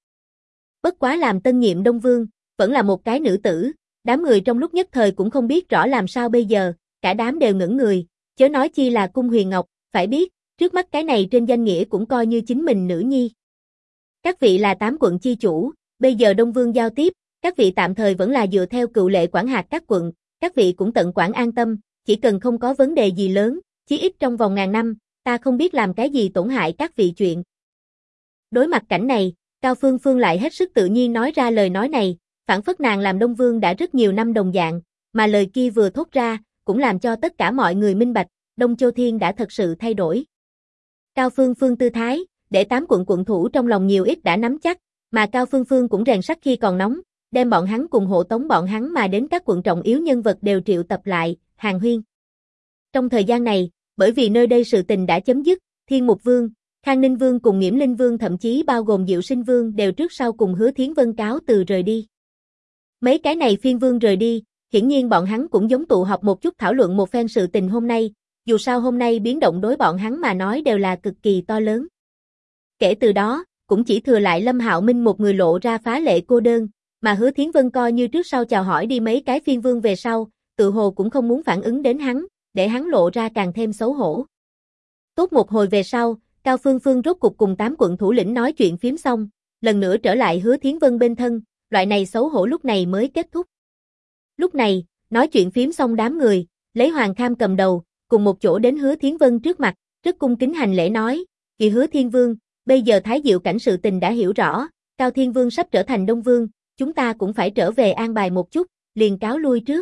Bất quá làm tân nhiệm Đông Vương, vẫn là một cái nữ tử, đám người trong lúc nhất thời cũng không biết rõ làm sao bây giờ, cả đám đều ngẩn người, chớ nói chi là Cung Huyền Ngọc, phải biết, trước mắt cái này trên danh nghĩa cũng coi như chính mình nữ nhi. Các vị là 8 quận chi chủ, bây giờ Đông Vương giao tiếp, các vị tạm thời vẫn là dựa theo cựu lệ quản hạt các quận, các vị cũng tận quản an tâm, chỉ cần không có vấn đề gì lớn, chí ít trong vòng ngàn năm, ta không biết làm cái gì tổn hại các vị chuyện. Đối mặt cảnh này, Cao Phương Phương lại hết sức tự nhiên nói ra lời nói này, phảng phất nàng làm Đông Vương đã rất nhiều năm đồng dạng, mà lời kia vừa thốt ra, cũng làm cho tất cả mọi người minh bạch, Đông Châu Thiên đã thật sự thay đổi. Cao Phương Phương tư thái, để 8 quận quận thủ trong lòng nhiều ít đã nắm chắc, mà Cao Phương Phương cũng rèn sắt khi còn nóng, đem bọn hắn cùng hộ tống bọn hắn mà đến các quận trọng yếu nhân vật đều triệu tập lại, hàn huyên. Trong thời gian này, bởi vì nơi đây sự tình đã chấm dứt, Thiên Mục Vương, Khang Ninh Vương cùng Nghiễm Linh Vương thậm chí bao gồm Diệu Sinh Vương đều trước sau cùng Hứa Thiến Vân cáo từ rời đi. Mấy cái này phiên vương rời đi, hiển nhiên bọn hắn cũng giống tụ họp một chút thảo luận một phen sự tình hôm nay, dù sao hôm nay biến động đối bọn hắn mà nói đều là cực kỳ to lớn. Kể từ đó, cũng chỉ thừa lại Lâm Hạo Minh một người lộ ra phá lệ cô đơn, mà Hứa Thiến Vân coi như trước sau chào hỏi đi mấy cái phiên vương về sau, tự hồ cũng không muốn phản ứng đến hắn, để hắn lộ ra càng thêm xấu hổ. Tốt một hồi về sau, Cao Phương Phương rốt cục cùng 8 quận thủ lĩnh nói chuyện phím xong, lần nữa trở lại Hứa Thiến Vân bên thân, loại này xấu hổ lúc này mới kết thúc. Lúc này, nói chuyện phím xong đám người, lấy Hoàng Kham cầm đầu, cùng một chỗ đến Hứa Thiến Vân trước mặt, rất cung kính hành lễ nói, kỳ Hứa Thiên Vương, bây giờ Thái Diệu cảnh sự tình đã hiểu rõ, Cao Thiên Vương sắp trở thành Đông Vương, chúng ta cũng phải trở về an bài một chút, liền cáo lui trước.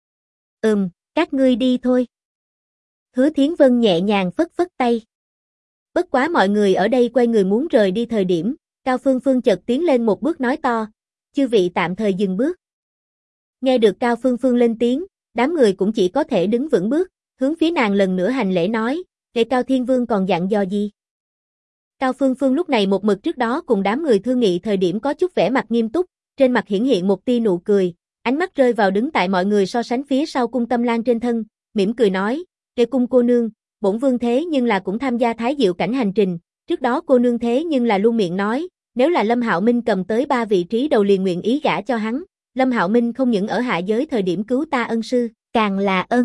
Các ngươi đi thôi. Hứa Thiến Vân nhẹ nhàng phất phất tay. Bất quá mọi người ở đây quay người muốn rời đi thời điểm, Cao Phương Phương chợt tiến lên một bước nói to, chư vị tạm thời dừng bước. Nghe được Cao Phương Phương lên tiếng, đám người cũng chỉ có thể đứng vững bước, hướng phía nàng lần nữa hành lễ nói, để Cao Thiên Vương còn dặn dò gì. Cao Phương Phương lúc này một mực trước đó cùng đám người thương nghị thời điểm có chút vẻ mặt nghiêm túc, trên mặt hiển hiện một tia nụ cười, ánh mắt rơi vào đứng tại mọi người so sánh phía sau Cung Tâm Lan trên thân, mỉm cười nói, để Cung cô nương, bổn vương thế nhưng là cũng tham gia Thái Diệu cảnh hành trình, trước đó cô nương thế nhưng là luôn miệng nói, nếu là Lâm Hạo Minh cầm tới 3 vị trí đầu liền nguyện ý gả cho hắn, Lâm Hạo Minh không những ở hạ giới thời điểm cứu ta ân sư, càng là ân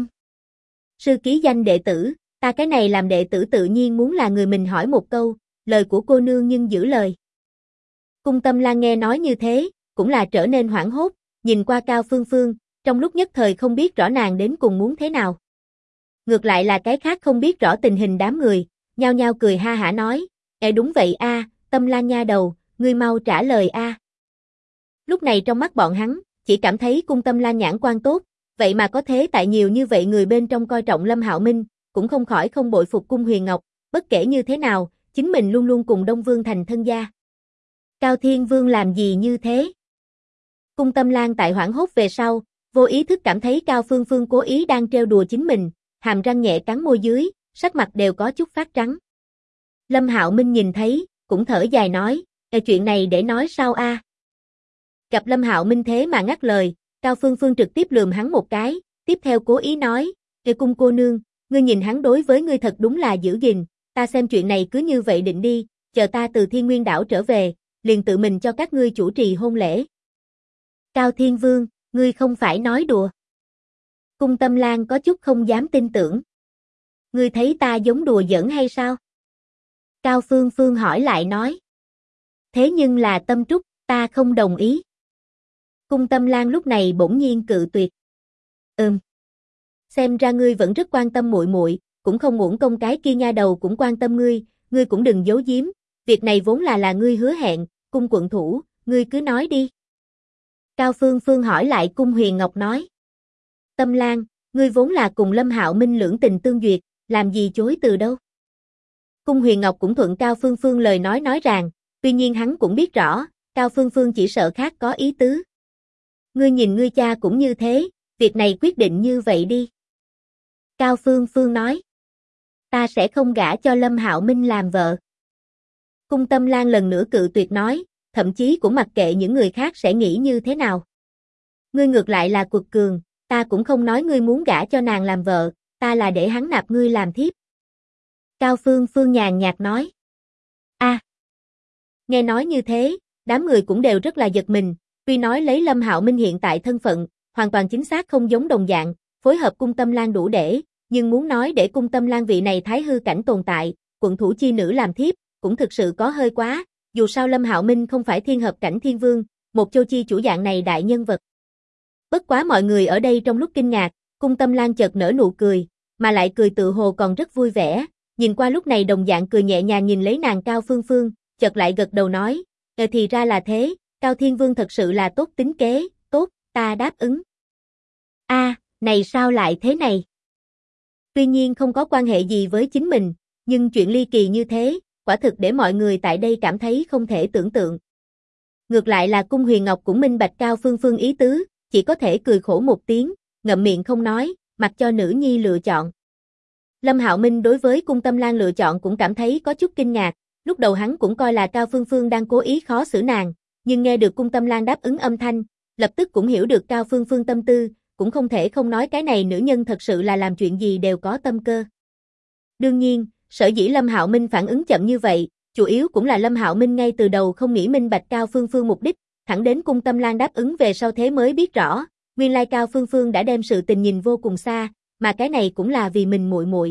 sư ký danh đệ tử, ta cái này làm đệ tử tự nhiên muốn là người mình hỏi một câu, lời của cô nương nhưng giữ lời. Cung Tâm Lan nghe nói như thế, cũng là trở nên hoảng hốt, nhìn qua Cao Phương Phương, trong lúc nhất thời không biết rõ nàng đến cùng muốn thế nào. Ngược lại là cái khác không biết rõ tình hình đám người, nhao nhao cười ha hả nói, đúng vậy a, Tâm Lan nha đầu, ngươi mau trả lời a. Lúc này trong mắt bọn hắn, chỉ cảm thấy Cung Tâm Lan nhãn quan tốt, vậy mà có thế tại nhiều như vậy người bên trong coi trọng Lâm Hạo Minh, cũng không khỏi không bội phục Cung Huyền Ngọc, bất kể như thế nào, chính mình luôn luôn cùng Đông Vương thành thân gia. Cao Thiên Vương làm gì như thế? Cung Tâm Lan tại hoảng hốt về sau, vô ý thức cảm thấy Cao Phương Phương cố ý đang trêu đùa chính mình, hàm răng nhẹ cắn môi dưới, sắc mặt đều có chút phát trắng. Lâm Hạo Minh nhìn thấy, cũng thở dài nói, chuyện này để nói sao a? Gặp Lâm Hạo Minh thế mà ngắt lời, Cao Phương Phương trực tiếp lườm hắn một cái, tiếp theo cố ý nói, Cung cô nương, ngươi nhìn hắn đối với ngươi thật đúng là giữ gìn, ta xem chuyện này cứ như vậy định đi, chờ ta từ Thiên Nguyên đảo trở về, liền tự mình cho các ngươi chủ trì hôn lễ. Cao Thiên Vương, ngươi không phải nói đùa. Cung Tâm Lan có chút không dám tin tưởng. Ngươi thấy ta giống đùa giỡn hay sao? Cao Phương Phương hỏi lại nói. Thế nhưng là Tâm Trúc, ta không đồng ý. Cung Tâm Lan lúc này bỗng nhiên cự tuyệt. Xem ra ngươi vẫn rất quan tâm muội muội, cũng không uổng công cái kia nha đầu cũng quan tâm ngươi cũng đừng giấu giếm, việc này vốn là ngươi hứa hẹn, Cung quận thủ, ngươi cứ nói đi. Cao Phương Phương hỏi lại Cung Huyền Ngọc nói. Tâm Lan, ngươi vốn là cùng Lâm Hạo Minh lưỡng tình tương duyệt, làm gì chối từ đâu. Cung Huyền Ngọc cũng thuận Cao Phương Phương lời nói ràng, tuy nhiên hắn cũng biết rõ, Cao Phương Phương chỉ sợ khác có ý tứ. Ngươi nhìn ngươi cha cũng như thế, việc này quyết định như vậy đi. Cao Phương Phương nói. Ta sẽ không gả cho Lâm Hạo Minh làm vợ. Cung Tâm Lan lần nữa cự tuyệt nói, thậm chí cũng mặc kệ những người khác sẽ nghĩ như thế nào. Ngươi ngược lại là quật cường, ta cũng không nói ngươi muốn gả cho nàng làm vợ, ta là để hắn nạp ngươi làm thiếp. Cao Phương Phương nhàn nhạt nói. A. Nghe nói như thế, đám người cũng đều rất là giật mình, tuy nói lấy Lâm Hạo Minh hiện tại thân phận, hoàn toàn chính xác không giống đồng dạng, phối hợp Cung Tâm Lan đủ để, nhưng muốn nói để Cung Tâm Lan vị này thái hư cảnh tồn tại, quận thủ chi nữ làm thiếp, cũng thực sự có hơi quá, dù sao Lâm Hạo Minh không phải thiên hợp cảnh thiên vương, một châu chi chủ dạng này đại nhân vật. Bất quá mọi người ở đây trong lúc kinh ngạc, Cung Tâm Lan chợt nở nụ cười, mà lại cười tự hồ còn rất vui vẻ, nhìn qua lúc này đồng dạng cười nhẹ nhàng nhìn lấy nàng Cao Phương Phương, chợt lại gật đầu nói, thì ra là thế, Cao Thiên Vương thật sự là tốt tính kế, tốt, ta đáp ứng. A, này sao lại thế này? Tuy nhiên không có quan hệ gì với chính mình, nhưng chuyện ly kỳ như thế, quả thực để mọi người tại đây cảm thấy không thể tưởng tượng. Ngược lại là Cung Huyền Ngọc cũng minh bạch Cao Phương Phương ý tứ, chỉ có thể cười khổ một tiếng, ngậm miệng không nói, mặc cho nữ nhi lựa chọn. Lâm Hạo Minh đối với Cung Tâm Lan lựa chọn cũng cảm thấy có chút kinh ngạc, lúc đầu hắn cũng coi là Cao Phương Phương đang cố ý khó xử nàng, nhưng nghe được Cung Tâm Lan đáp ứng âm thanh, lập tức cũng hiểu được Cao Phương Phương tâm tư, cũng không thể không nói cái này nữ nhân thật sự là làm chuyện gì đều có tâm cơ. Đương nhiên, sở dĩ Lâm Hạo Minh phản ứng chậm như vậy, chủ yếu cũng là Lâm Hạo Minh ngay từ đầu không nghĩ minh bạch Cao Phương Phương mục đích, thẳng đến Cung Tâm Lan đáp ứng về sau thế mới biết rõ, nguyên lai Cao Phương Phương đã đem sự tình nhìn vô cùng xa, mà cái này cũng là vì mình muội muội.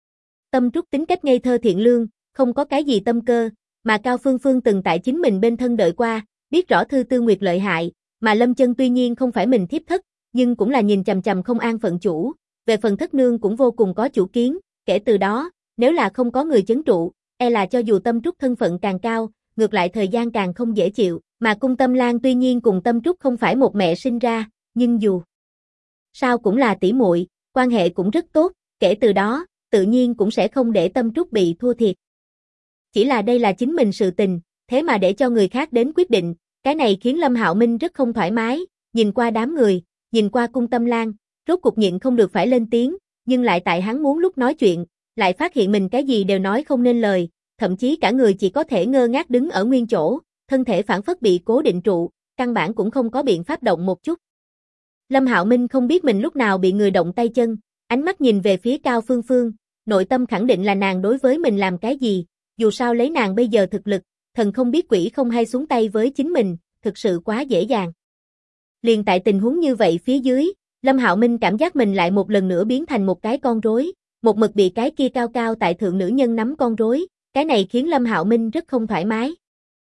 Tâm Trúc tính cách ngây thơ thiện lương, không có cái gì tâm cơ, mà Cao Phương Phương từng tại chính mình bên thân đợi qua, biết rõ Thư Tư Nguyệt lợi hại, mà Lâm Chân tuy nhiên không phải mình thiếp thất, nhưng cũng là nhìn chằm chằm không an phận chủ, về phần thất nương cũng vô cùng có chủ kiến, kể từ đó, nếu là không có người chấn trụ, e là cho dù Tâm Trúc thân phận càng cao, ngược lại thời gian càng không dễ chịu, mà Cung Tâm Lan tuy nhiên cùng Tâm Trúc không phải một mẹ sinh ra, nhưng dù sao cũng là tỷ muội, quan hệ cũng rất tốt, kể từ đó, tự nhiên cũng sẽ không để Tâm Trúc bị thua thiệt. Chỉ là đây là chính mình sự tình, thế mà để cho người khác đến quyết định, cái này khiến Lâm Hạo Minh rất không thoải mái, nhìn qua đám người, nhìn qua Cung Tâm Lan, rốt cục nhịn không được phải lên tiếng, nhưng lại tại hắn muốn lúc nói chuyện, lại phát hiện mình cái gì đều nói không nên lời, thậm chí cả người chỉ có thể ngơ ngác đứng ở nguyên chỗ, thân thể phản phất bị cố định trụ, căn bản cũng không có biện pháp động một chút. Lâm Hạo Minh không biết mình lúc nào bị người động tay chân, ánh mắt nhìn về phía Cao Phương Phương, nội tâm khẳng định là nàng đối với mình làm cái gì, dù sao lấy nàng bây giờ thực lực, thần không biết quỷ không hay xuống tay với chính mình, thực sự quá dễ dàng. Liền tại tình huống như vậy phía dưới, Lâm Hạo Minh cảm giác mình lại một lần nữa biến thành một cái con rối, một mực bị cái kia cao cao tại thượng nữ nhân nắm con rối, cái này khiến Lâm Hạo Minh rất không thoải mái.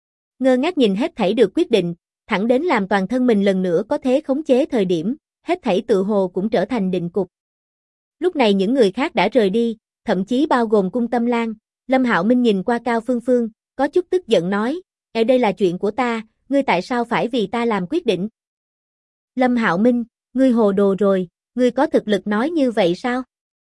Ngơ ngác nhìn hết thảy được quyết định, thẳng đến làm toàn thân mình lần nữa có thế khống chế thời điểm, hết thảy tự hồ cũng trở thành định cục. Lúc này những người khác đã rời đi, thậm chí bao gồm Cung Tâm Lan, Lâm Hạo Minh nhìn qua Cao Phương Phương, có chút tức giận nói, đây là chuyện của ta, ngươi tại sao phải vì ta làm quyết định? Lâm Hạo Minh, ngươi hồ đồ rồi, ngươi có thực lực nói như vậy sao?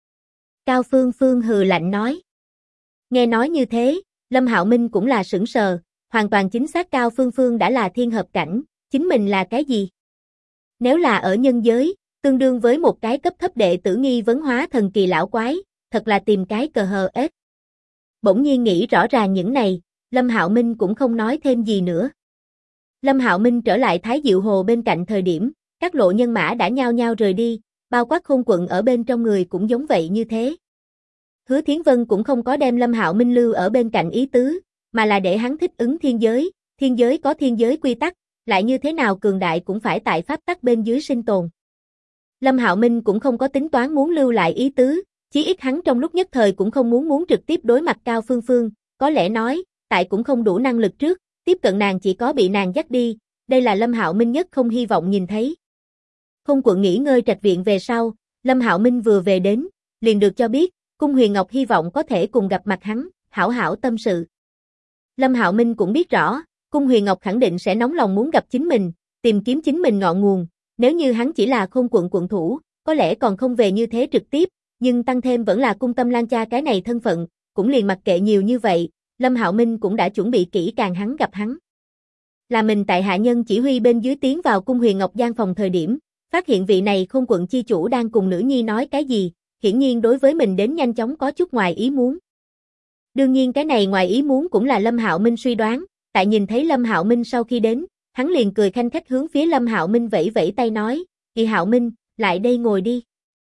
Cao Phương Phương hừ lạnh nói. Nghe nói như thế, Lâm Hạo Minh cũng là sửng sờ, hoàn toàn chính xác Cao Phương Phương đã là thiên hợp cảnh, chính mình là cái gì? Nếu là ở nhân giới, tương đương với một cái cấp thấp đệ tử nghi vấn hóa thần kỳ lão quái, thật là tìm cái cờ hờ ếch. Bỗng nhiên nghĩ rõ ràng những này, Lâm Hạo Minh cũng không nói thêm gì nữa. Lâm Hạo Minh trở lại Thái Diệu Hồ bên cạnh thời điểm, các lộ nhân mã đã nhao nhao rời đi, bao quát Khôn Quận ở bên trong người cũng giống vậy như thế. Hứa Thiến Vân cũng không có đem Lâm Hạo Minh lưu ở bên cạnh ý tứ, mà là để hắn thích ứng thiên giới có thiên giới quy tắc, lại như thế nào cường đại cũng phải tại pháp tắc bên dưới sinh tồn. Lâm Hạo Minh cũng không có tính toán muốn lưu lại ý tứ, chí ít hắn trong lúc nhất thời cũng không muốn trực tiếp đối mặt Cao Phương Phương, có lẽ nói, tại cũng không đủ năng lực trước, tiếp cận nàng chỉ có bị nàng dắt đi, đây là Lâm Hạo Minh nhất không hy vọng nhìn thấy. Khôn Quận nghỉ ngơi trạch viện về sau, Lâm Hạo Minh vừa về đến, liền được cho biết, Cung Huyền Ngọc hy vọng có thể cùng gặp mặt hắn, hảo hảo tâm sự. Lâm Hạo Minh cũng biết rõ, Cung Huyền Ngọc khẳng định sẽ nóng lòng muốn gặp chính mình, tìm kiếm chính mình ngọn nguồn, nếu như hắn chỉ là Khôn Quận quận thủ, có lẽ còn không về như thế trực tiếp, nhưng tăng thêm vẫn là Cung Tâm Lan cha cái này thân phận, cũng liền mặc kệ nhiều như vậy, Lâm Hạo Minh cũng đã chuẩn bị kỹ càng hắn gặp hắn. Là mình tại hạ nhân chỉ huy bên dưới tiến vào Cung Huyền Ngọc gian phòng thời điểm, phát hiện vị này Khôn Quận chi chủ đang cùng nữ nhi nói cái gì, hiển nhiên đối với mình đến nhanh chóng có chút ngoài ý muốn. Đương nhiên cái này ngoài ý muốn cũng là Lâm Hạo Minh suy đoán, tại nhìn thấy Lâm Hạo Minh sau khi đến, hắn liền cười khanh khách hướng phía Lâm Hạo Minh vẫy vẫy tay nói, Kỳ Hạo Minh, lại đây ngồi đi.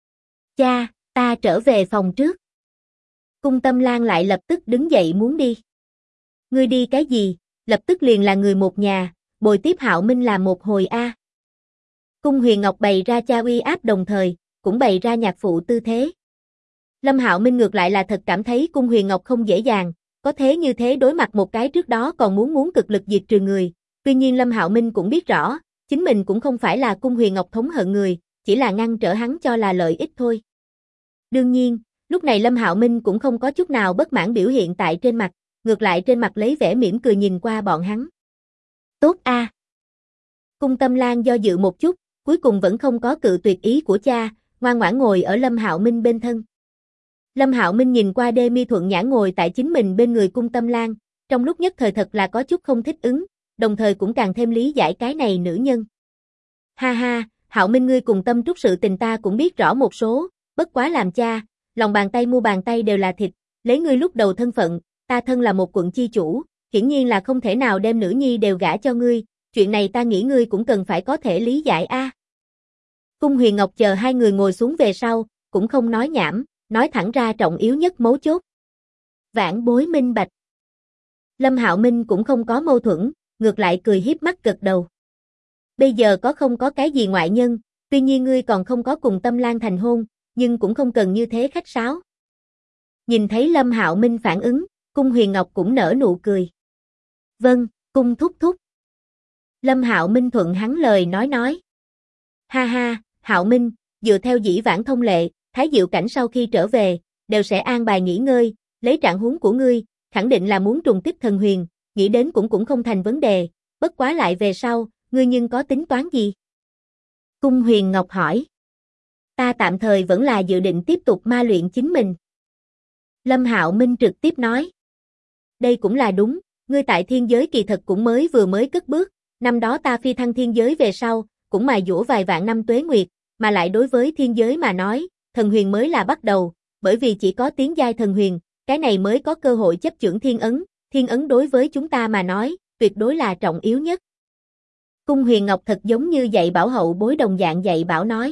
Cha, ta trở về phòng trước. Cung Tâm Lan lại lập tức đứng dậy muốn đi. Ngươi đi cái gì, lập tức liền là người một nhà, bồi tiếp Hạo Minh làm một hồi a. Cung Huyền Ngọc bày ra cha uy áp đồng thời, cũng bày ra nhạc phụ tư thế. Lâm Hạo Minh ngược lại là thật cảm thấy Cung Huyền Ngọc không dễ dàng, có thế như thế đối mặt một cái trước đó còn muốn cực lực diệt trừ người. Tuy nhiên Lâm Hạo Minh cũng biết rõ, chính mình cũng không phải là Cung Huyền Ngọc thống hận người, chỉ là ngăn trở hắn cho là lợi ích thôi. Đương nhiên, lúc này Lâm Hạo Minh cũng không có chút nào bất mãn biểu hiện tại trên mặt, ngược lại trên mặt lấy vẻ mỉm cười nhìn qua bọn hắn. Tốt a. Cung Tâm Lan do dự một chút, cuối cùng vẫn không có cự tuyệt ý của cha, ngoan ngoãn ngồi ở Lâm Hạo Minh bên thân. Lâm Hạo Minh nhìn qua Demi thuận nhã ngồi tại chính mình bên người Cung Tâm Lan, trong lúc nhất thời thật là có chút không thích ứng, đồng thời cũng càng thêm lý giải cái này nữ nhân. Ha ha, Hạo Minh ngươi cùng Tâm Trúc sự tình ta cũng biết rõ một số, bất quá làm cha, lòng bàn tay mu bàn tay đều là thịt, lấy ngươi lúc đầu thân phận, ta thân là một quận chi chủ, hiển nhiên là không thể nào đem nữ nhi đều gả cho ngươi, chuyện này ta nghĩ ngươi cũng cần phải có thể lý giải a. Cung Huyền Ngọc chờ hai người ngồi xuống về sau, cũng không nói nhảm, nói thẳng ra trọng yếu nhất mấu chốt. Vãn bối minh bạch. Lâm Hạo Minh cũng không có mâu thuẫn, ngược lại cười hiếp mắt gật đầu. Bây giờ có không có cái gì ngoại nhân, tuy nhiên ngươi còn không có cùng Tâm Lan thành hôn, nhưng cũng không cần như thế khách sáo. Nhìn thấy Lâm Hạo Minh phản ứng, Cung Huyền Ngọc cũng nở nụ cười. Vâng, Cung thúc thúc. Lâm Hạo Minh thuận hắn lời nói. Ha ha, Hạo Minh, dựa theo dĩ vãng thông lệ, Thái Diệu Cảnh sau khi trở về, đều sẽ an bài nghỉ ngơi, lấy trạng huống của ngươi, khẳng định là muốn trùng kích thần huyền, nghĩ đến cũng không thành vấn đề, bất quá lại về sau, ngươi nhưng có tính toán gì? Cung Huyền Ngọc hỏi. Ta tạm thời vẫn là dự định tiếp tục ma luyện chính mình. Lâm Hạo Minh trực tiếp nói. Đây cũng là đúng, ngươi tại thiên giới kỳ thật cũng vừa mới cất bước, năm đó ta phi thăng thiên giới về sau, cũng mài dũa vài vạn năm tuế nguyệt, mà lại đối với thiên giới mà nói, thần huyền mới là bắt đầu, bởi vì chỉ có tiến giai thần huyền, cái này mới có cơ hội chấp chưởng thiên ấn đối với chúng ta mà nói, tuyệt đối là trọng yếu nhất. Cung Huyền Ngọc thật giống như dạy bảo hậu bối đồng dạng dạy bảo nói.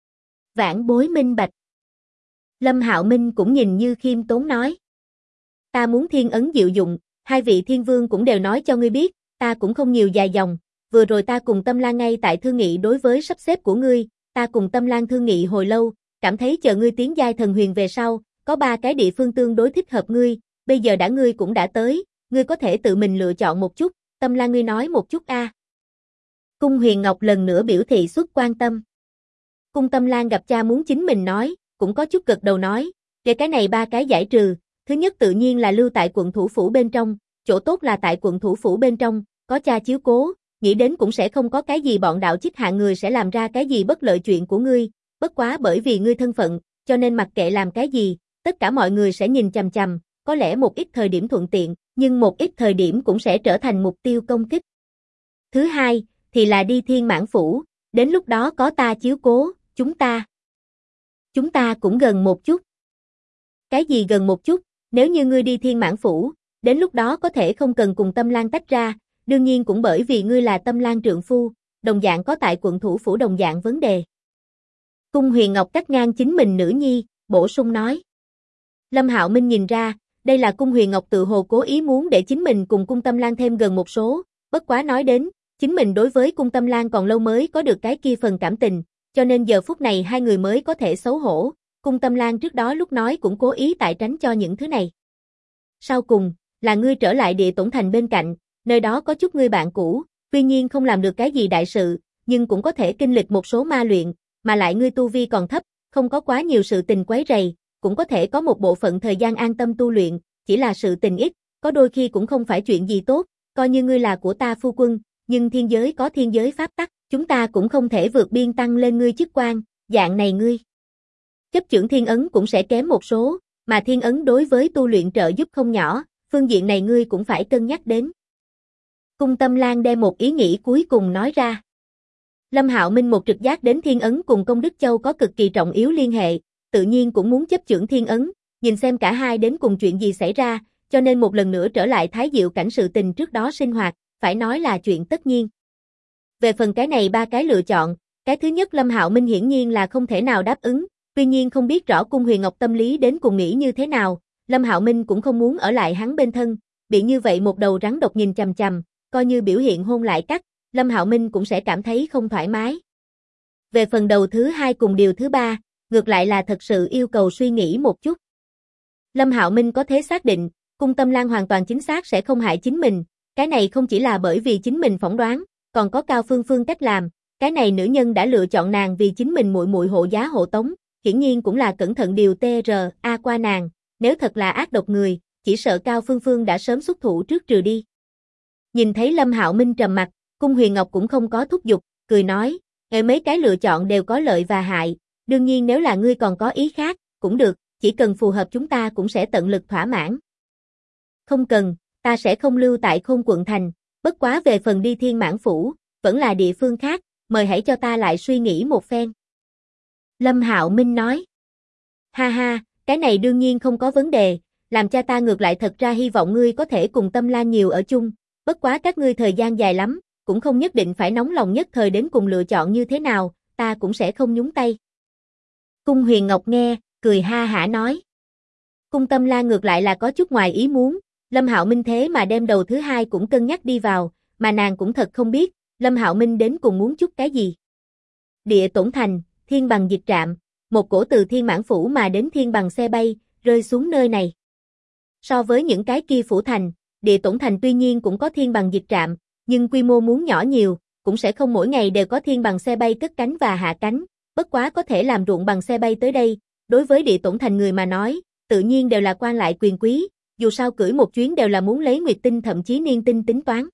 Vãn bối minh bạch. Lâm Hạo Minh cũng nhìn như khiêm tốn nói. Ta muốn thiên ấn diệu dụng, hai vị thiên vương cũng đều nói cho ngươi biết, ta cũng không nhiều dài dòng, vừa rồi ta cùng Tâm Lan ngay tại thương nghị đối với sắp xếp của ngươi, ta cùng Tâm Lan thương nghị hồi lâu, cảm thấy chờ ngươi tiến giai thần huyền về sau, có 3 cái địa phương tương đối thích hợp ngươi, bây giờ đã ngươi cũng đã tới, ngươi có thể tự mình lựa chọn một chút, Tâm Lan ngươi nói một chút a. Cung Huyền Ngọc lần nữa biểu thị xuất quan tâm. Cung Tâm Lan gặp cha muốn chính mình nói, cũng có chút gật đầu nói, về cái này 3 cái giải trừ, thứ nhất tự nhiên là lưu tại quận thủ phủ bên trong, chỗ tốt là tại quận thủ phủ bên trong, có cha chiếu cố, nghĩ đến cũng sẽ không có cái gì bọn đạo chích hạ người sẽ làm ra cái gì bất lợi chuyện của ngươi, bất quá bởi vì ngươi thân phận, cho nên mặc kệ làm cái gì, tất cả mọi người sẽ nhìn chằm chằm, có lẽ một ít thời điểm thuận tiện, nhưng một ít thời điểm cũng sẽ trở thành mục tiêu công kích. Thứ hai, thì là đi Thiên Mãn Phủ, đến lúc đó có ta chiếu cố, chúng ta cũng gần một chút. Cái gì gần một chút, nếu như ngươi đi Thiên Mãn Phủ, đến lúc đó có thể không cần cùng Tâm Lan tách ra, đương nhiên cũng bởi vì ngươi là Tâm Lan trượng phu, đồng dạng có tại quận thủ phủ đồng dạng vấn đề. Cung Huyền Ngọc cắt ngang chính mình nữ nhi, bổ sung nói. Lâm Hạo Minh nhìn ra, đây là Cung Huyền Ngọc tự hồ cố ý muốn để chính mình cùng Cung Tâm Lan thêm gần một số, bất quá nói đến, chính mình đối với Cung Tâm Lan còn lâu mới có được cái kia phần cảm tình, cho nên giờ phút này hai người mới có thể xấu hổ, Cung Tâm Lan trước đó lúc nói cũng cố ý tại tránh cho những thứ này. Sau cùng, là ngươi trở lại Địa Tổn Thành bên cạnh, nơi đó có chút ngươi bạn cũ, tuy nhiên không làm được cái gì đại sự, nhưng cũng có thể kinh lịch một số ma luyện, mà lại ngươi tu vi còn thấp, không có quá nhiều sự tình quấy rầy, cũng có thể có một bộ phận thời gian an tâm tu luyện, chỉ là sự tình ít, có đôi khi cũng không phải chuyện gì tốt, coi như ngươi là của ta phu quân, nhưng thiên giới có thiên giới pháp tắc, chúng ta cũng không thể vượt biên tăng lên ngươi chức quan, dạng này ngươi. Chấp chưởng thiên ấn cũng sẽ kém một số, mà thiên ấn đối với tu luyện trợ giúp không nhỏ, phương diện này ngươi cũng phải cân nhắc đến. Cung Tâm Lan đem một ý nghĩ cuối cùng nói ra. Lâm Hạo Minh một trực giác đến thiên ấn cùng Công Đức Châu có cực kỳ trọng yếu liên hệ, tự nhiên cũng muốn chấp chưởng thiên ấn, nhìn xem cả hai đến cùng chuyện gì xảy ra, cho nên một lần nữa trở lại Thái Diệu Cảnh sự tình trước đó sinh hoạt, phải nói là chuyện tất nhiên. Về phần cái này ba cái lựa chọn, cái thứ nhất Lâm Hạo Minh hiển nhiên là không thể nào đáp ứng, tuy nhiên không biết rõ Cung Huyền Ngọc tâm lý đến cùng nghĩ như thế nào, Lâm Hạo Minh cũng không muốn ở lại hắn bên thân, bị như vậy một đầu rắn độc nhìn chằm chằm, coi như biểu hiện hôn lại cắt, Lâm Hạo Minh cũng sẽ cảm thấy không thoải mái. Về phần đầu thứ hai cùng điều thứ ba, ngược lại là thật sự yêu cầu suy nghĩ một chút. Lâm Hạo Minh có thể xác định, Cung Tâm Lan hoàn toàn chính xác sẽ không hại chính mình, cái này không chỉ là bởi vì chính mình phỏng đoán, còn có Cao Phương Phương cách làm, cái này nữ nhân đã lựa chọn nàng vì chính mình muội muội hộ giá hộ tống, hiển nhiên cũng là cẩn thận điều TRA qua nàng, nếu thật là ác độc người, chỉ sợ Cao Phương Phương đã sớm xuất thủ trước trừ đi. Nhìn thấy Lâm Hạo Minh trầm mặt, Cung Huyền Ngọc cũng không có thúc giục, cười nói, mấy cái lựa chọn đều có lợi và hại, đương nhiên nếu là ngươi còn có ý khác, cũng được, chỉ cần phù hợp chúng ta cũng sẽ tận lực thỏa mãn. Không cần, ta sẽ không lưu tại Khôn Quận Thành, bất quá về phần đi Thiên Mãn Phủ, vẫn là địa phương khác, mời hãy cho ta lại suy nghĩ một phen. Lâm Hạo Minh nói, ha ha, cái này đương nhiên không có vấn đề, làm cha ta ngược lại thật ra hy vọng ngươi có thể cùng Tâm Lan nhiều ở chung, bất quá các ngươi thời gian dài lắm, cũng không nhất định phải nóng lòng nhất thời đến cùng lựa chọn như thế nào, ta cũng sẽ không nhúng tay. Cung Huyền Ngọc nghe, cười ha hả nói. Cung Tâm Lan ngược lại là có chút ngoài ý muốn, Lâm Hạo Minh thế mà đem đầu thứ hai cũng cân nhắc đi vào, mà nàng cũng thật không biết, Lâm Hạo Minh đến cùng muốn chút cái gì. Địa Tổn Thành, Thiên Bằng dịch trạm, một cổ từ Thiên Mãn Phủ mà đến Thiên Bằng xe bay, rơi xuống nơi này. So với những cái kia phủ thành, Địa Tổn Thành tuy nhiên cũng có Thiên Bằng dịch trạm, nhưng quy mô muốn nhỏ nhiều, cũng sẽ không mỗi ngày đều có Thiên Bằng xe bay cất cánh và hạ cánh, bất quá có thể làm ruộng bằng xe bay tới đây, đối với Địa Tổn Thành người mà nói, tự nhiên đều là quan lại quyền quý, dù sao cưỡi một chuyến đều là muốn lấy nguyệt tinh thậm chí niên tinh tính toán.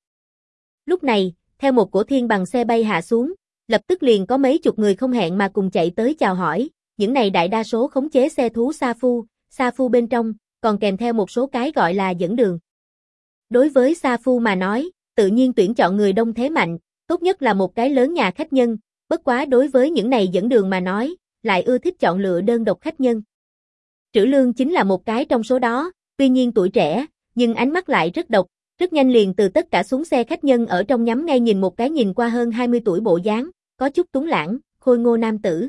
Lúc này, theo một cổ Thiên Bằng xe bay hạ xuống, lập tức liền có mấy chục người không hẹn mà cùng chạy tới chào hỏi, những này đại đa số khống chế xe thú sa phu bên trong, còn kèm theo một số cái gọi là dẫn đường. Đối với sa phu mà nói, tự nhiên tuyển chọn người đông thế mạnh, tốt nhất là một cái lớn nhà khách nhân, bất quá đối với những này dẫn đường mà nói, lại ưa thích chọn lựa đơn độc khách nhân. Trữ Lương chính là một cái trong số đó, tuy nhiên tuổi trẻ, nhưng ánh mắt lại rất độc, rất nhanh liền từ tất cả xuống xe khách nhân ở trong nhắm ngay nhìn một cái nhìn qua hơn 20 tuổi bộ dáng, có chút tuấn lãng, khôi ngô nam tử.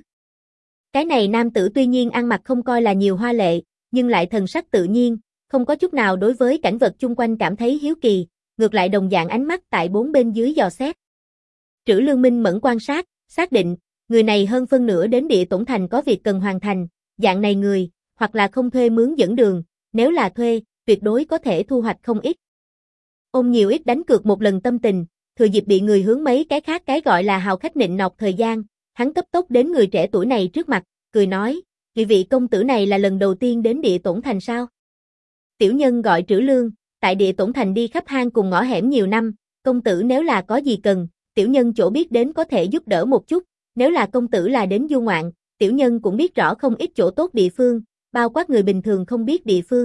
Cái này nam tử tuy nhiên ăn mặc không coi là nhiều hoa lệ, nhưng lại thần sắc tự nhiên, không có chút nào đối với cảnh vật chung quanh cảm thấy hiếu kỳ, ngược lại đồng dạng ánh mắt tại bốn bên dưới dò xét. Trữ Lương minh mẫn quan sát, xác định, người này hơn phân nửa đến Địa Tổn Thành có việc cần hoàn thành, dạng này người, hoặc là không thuê mướn dẫn đường, nếu là thuê, tuyệt đối có thể thu hoạch không ít. Ôm nhiều ít đánh cược một lần tâm tình, thừa dịp bị người hướng mấy cái khác cái gọi là hào khách nịnh nọt thời gian, hắn cấp tốc đến người trẻ tuổi này trước mặt, cười nói, vị công tử này là lần đầu tiên đến Địa Tổn Thành sao? Tiểu nhân gọi Trữ Lương, tại Địa Tổn Thành đi khắp hang cùng ngõ hẻm nhiều năm, công tử nếu là có gì cần, tiểu nhân chỗ biết đến có thể giúp đỡ một chút, nếu là công tử là đến du ngoạn, tiểu nhân cũng biết rõ không ít chỗ tốt địa phương, bao quát người bình thường không biết địa phương.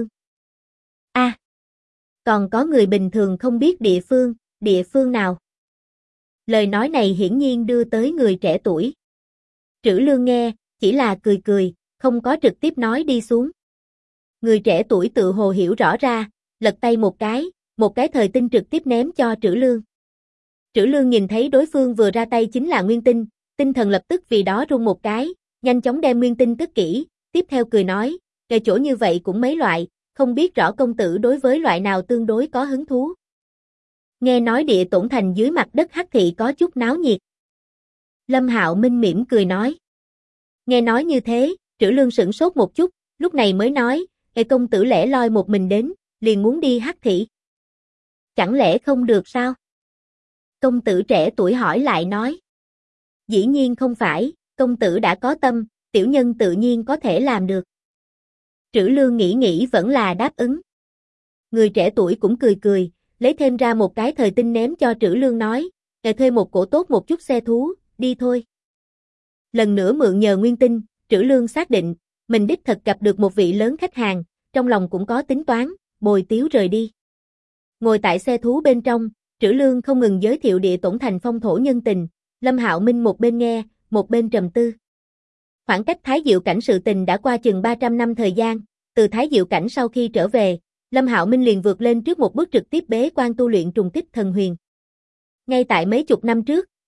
Còn có người bình thường không biết địa phương nào? Lời nói này hiển nhiên đưa tới người trẻ tuổi. Trữ Lương nghe, chỉ là cười cười, không có trực tiếp nói đi xuống. Người trẻ tuổi tự hồ hiểu rõ ra, lật tay một cái thời tinh trực tiếp ném cho Trữ Lương. Trữ Lương nhìn thấy đối phương vừa ra tay chính là nguyên tinh, tinh thần lập tức vì đó rung một cái, nhanh chóng đem nguyên tinh cất kỹ, tiếp theo cười nói, kề chỗ như vậy cũng mấy loại, không biết rõ công tử đối với loại nào tương đối có hứng thú. Nghe nói Địa Tổn Thành dưới mặt đất hắc thị có chút náo nhiệt. Lâm Hạo Minh mỉm cười nói. Nghe nói như thế, Trữ Lương sửng sốt một chút, lúc này mới nói, công tử lẻ loi một mình đến, liền muốn đi hắc thị. Chẳng lẽ không được sao? Công tử trẻ tuổi hỏi lại nói. Dĩ nhiên không phải, công tử đã có tâm, tiểu nhân tự nhiên có thể làm được. Trữ Lương nghĩ vẫn là đáp ứng. Người trẻ tuổi cũng cười cười, lấy thêm ra một cái thời tinh ném cho Trữ Lương nói, thuê một cổ tốt một chút xe thú, đi thôi. Lần nữa mượn nhờ nguyên tinh, Trữ Lương xác định, mình đích thật gặp được một vị lớn khách hàng, trong lòng cũng có tính toán, bồi tiếu rời đi. Ngồi tại xe thú bên trong, Trữ Lương không ngừng giới thiệu Địa Tổn Thành phong thổ nhân tình, Lâm Hạo Minh một bên nghe, một bên trầm tư. Khoảng cách Thái Diệu Cảnh sự tình đã qua chừng 300 năm thời gian, từ Thái Diệu Cảnh sau khi trở về, Lâm Hạo Minh liền vượt lên trước một bước trực tiếp bế quan tu luyện trùng kích thần huyền. Ngay tại mấy chục năm trước,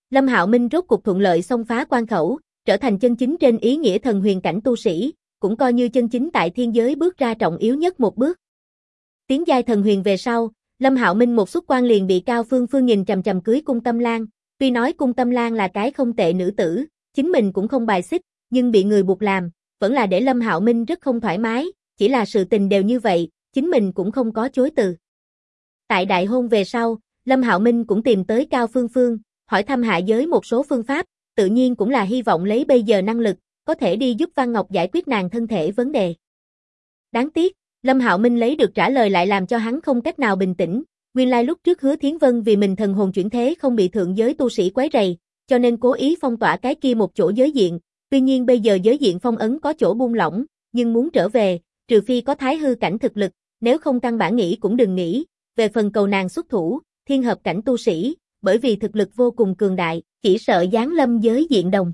Lâm Hạo Minh rốt cục thuận lợi xông phá quan khẩu, trở thành chân chính trên ý nghĩa thần huyền cảnh tu sĩ, cũng coi như chân chính tại thiên giới bước ra trọng yếu nhất một bước. Tiến giai thần huyền về sau, Lâm Hạo Minh một xuất quan liền bị Cao Phương Phương nhìn chằm chằm cưới Cung Tâm Lan, tuy nói Cung Tâm Lan là cái không tệ nữ tử, chính mình cũng không bài xích, nhưng bị người buộc làm, vẫn là để Lâm Hạo Minh rất không thoải mái, chỉ là sự tình đều như vậy, chính mình cũng không có chối từ. Tại đại hôn về sau, Lâm Hạo Minh cũng tìm tới Cao Phương Phương, hỏi thăm hạ giới một số phương pháp, tự nhiên cũng là hy vọng lấy bây giờ năng lực, có thể đi giúp Văn Ngọc giải quyết nàng thân thể vấn đề. Đáng tiếc, Lâm Hạo Minh lấy được trả lời lại làm cho hắn không cách nào bình tĩnh, nguyên lai lúc trước Hứa Thiến Vân vì mình thần hồn chuyển thế không bị thượng giới tu sĩ quấy rầy, cho nên cố ý phong tỏa cái kia một chỗ giới diện, tuy nhiên bây giờ giới diện phong ấn có chỗ buông lỏng, nhưng muốn trở về, trừ phi có thái hư cảnh thực lực, nếu không căn bản nghĩ cũng đừng nghĩ, về phần cầu nàng xuất thủ, thiên hợp cảnh tu sĩ, bởi vì thực lực vô cùng cường đại, chỉ sợ giáng lâm giới diện đồng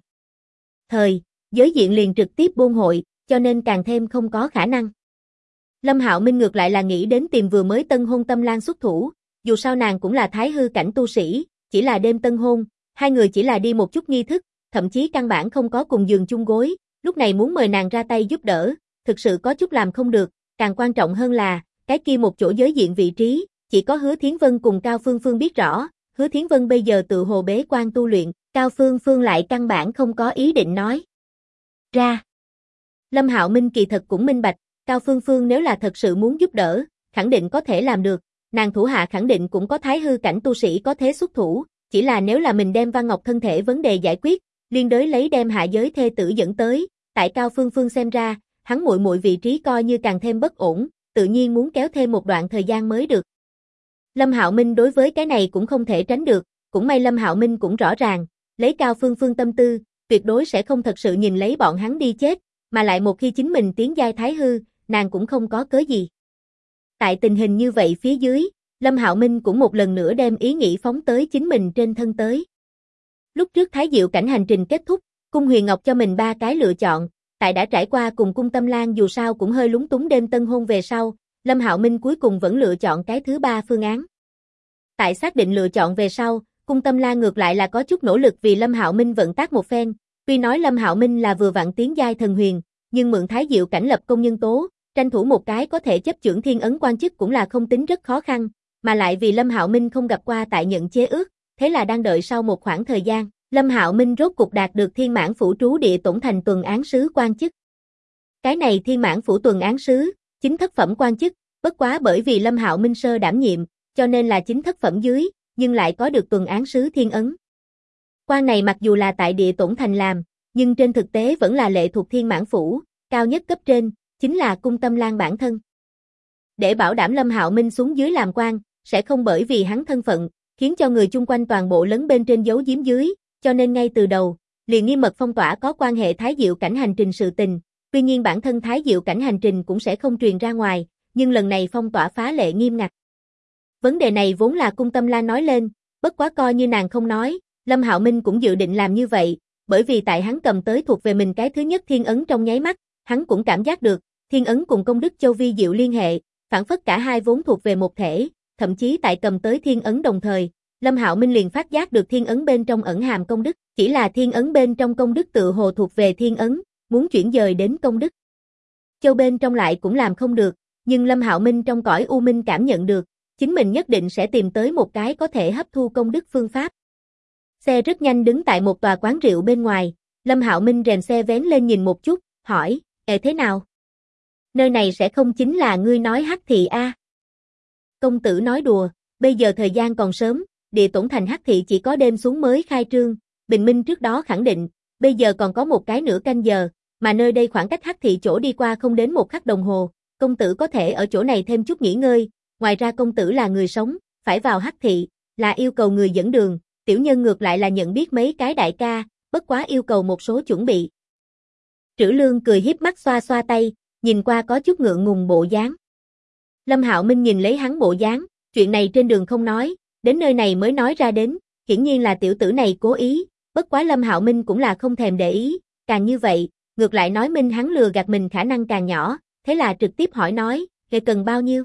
giới diện liền trực tiếp buôn hội, cho nên càng thêm không có khả năng. Lâm Hạo Minh ngược lại là nghĩ đến tìm vừa mới tân hôn Tâm Lan xuất thủ, dù sao nàng cũng là thái hư cảnh tu sĩ, chỉ là đêm tân hôn, hai người chỉ là đi một chút nghi thức, thậm chí căn bản không có cùng giường chung gối, lúc này muốn mời nàng ra tay giúp đỡ, thực sự có chút làm không được, càng quan trọng hơn là, cái kia một chỗ giới diện vị trí, chỉ có Hứa Thiến Vân cùng Cao Phương Phương biết rõ, Hứa Thiến Vân bây giờ tự hồ bế quan tu luyện, Cao Phương Phương lại căn bản không có ý định nói ra. Lâm Hạo Minh kỳ thật cũng minh bạch, Cao Phương Phương nếu là thật sự muốn giúp đỡ, khẳng định có thể làm được, nàng thủ hạ khẳng định cũng có thái hư cảnh tu sĩ có thế xuất thủ, chỉ là nếu là mình đem Văn Ngọc thân thể vấn đề giải quyết, liên đới lấy đem hạ giới thê tử dẫn tới, tại Cao Phương Phương xem ra, hắn muội muội vị trí coi như càng thêm bất ổn, tự nhiên muốn kéo thêm một đoạn thời gian mới được. Lâm Hạo Minh đối với cái này cũng không thể tránh được, cũng may Lâm Hạo Minh cũng rõ ràng, lấy Cao Phương Phương tâm tư, tuyệt đối sẽ không thật sự nhìn lấy bọn hắn đi chết, mà lại một khi chính mình tiến giai thái hư, nàng cũng không có cớ gì. Tại tình hình như vậy phía dưới, Lâm Hạo Minh cũng một lần nữa đem ý nghĩ phóng tới chính mình trên thân tới. Lúc trước Thái Diệu cảnh hành trình kết thúc, Cung Huyền Ngọc cho mình 3 cái lựa chọn, tại đã trải qua cùng Cung Tâm Lan dù sao cũng hơi lúng túng đêm tân hôn về sau, Lâm Hạo Minh cuối cùng vẫn lựa chọn cái thứ 3 phương án. Tại xác định lựa chọn về sau, Cung Tâm Lan ngược lại là có chút nỗ lực vì Lâm Hạo Minh vận tác một phen, tuy nói Lâm Hạo Minh là vừa vặn tiến giai thần huyền, nhưng mượn Thái Diệu cảnh lập công nhân tố, tranh thủ một cái có thể chấp chưởng thiên ấn quan chức cũng là không tính rất khó khăn, mà lại vì Lâm Hạo Minh không gặp qua tại nhận chế ước, thế là đang đợi sau một khoảng thời gian, Lâm Hạo Minh rốt cục đạt được Thiên Mãn phủ trú địa tổn thành tuần án sứ quan chức. Cái này Thiên Mãn phủ tuần án sứ, chính thất phẩm quan chức, bất quá bởi vì Lâm Hạo Minh sơ đảm nhiệm, cho nên là chính thất phẩm dưới, nhưng lại có được tuần án sứ thiên ấn. Quan này mặc dù là tại địa tổn thành làm, nhưng trên thực tế vẫn là lệ thuộc Thiên Mãn phủ, cao nhất cấp trên, chính là Cung Tâm Lan bản thân. Để bảo đảm Lâm Hạo Minh xuống dưới làm quan, sẽ không bởi vì hắn thân phận, khiến cho người chung quanh toàn bộ lấn bên trên giấu giếm dưới, cho nên ngay từ đầu, liền nghiêm mật phong tỏa có quan hệ Thái Diệu cảnh hành trình sự tình, tuy nhiên bản thân Thái Diệu cảnh hành trình cũng sẽ không truyền ra ngoài, nhưng lần này phong tỏa phá lệ nghiêm ngặt. Vấn đề này vốn là Cung Tâm Lan nói lên, bất quá coi như nàng không nói, Lâm Hạo Minh cũng dự định làm như vậy, bởi vì tại hắn cầm tới thuộc về mình cái thứ nhất thiên ấn trong nháy mắt, hắn cũng cảm giác được, thiên ấn cùng công đức châu vi diệu liên hệ, phản phất cả hai vốn thuộc về một thể, thậm chí tại cầm tới thiên ấn đồng thời, Lâm Hạo Minh liền phát giác được thiên ấn bên trong ẩn hàm công đức, chỉ là thiên ấn bên trong công đức tự hồ thuộc về thiên ấn, muốn chuyển dời đến công đức châu bên trong lại cũng làm không được, nhưng Lâm Hạo Minh trong cõi u minh cảm nhận được, chính mình nhất định sẽ tìm tới một cái có thể hấp thu công đức phương pháp. Xe rất nhanh đứng tại một tòa quán rượu bên ngoài, Lâm Hạo Minh rèm xe vén lên nhìn một chút, hỏi, thế nào? Nơi này sẽ không chính là ngươi nói hắc thị a? Công tử nói đùa, bây giờ thời gian còn sớm, địa tổn thành hắc thị chỉ có đêm xuống mới khai trương, bình minh trước đó khẳng định, bây giờ còn có một cái nửa canh giờ, mà nơi đây khoảng cách hắc thị chỗ đi qua không đến một khắc đồng hồ, công tử có thể ở chỗ này thêm chút nghỉ ngơi, ngoài ra công tử là người sống, phải vào hắc thị, là yêu cầu người dẫn đường, tiểu nhân ngược lại là nhận biết mấy cái đại ca, bất quá yêu cầu một số chuẩn bị. Trữ Lương cười hiếp mắt xoa xoa tay, nhìn qua có chút ngượng ngùng bộ dáng. Lâm Hạo Minh nhìn lấy hắn bộ dáng, chuyện này trên đường không nói, đến nơi này mới nói ra đến, hiển nhiên là tiểu tử này cố ý, bất quá Lâm Hạo Minh cũng là không thèm để ý, càng như vậy, ngược lại nói minh hắn lừa gạt mình khả năng càng nhỏ, thế là trực tiếp hỏi nói, "Ngài cần bao nhiêu?"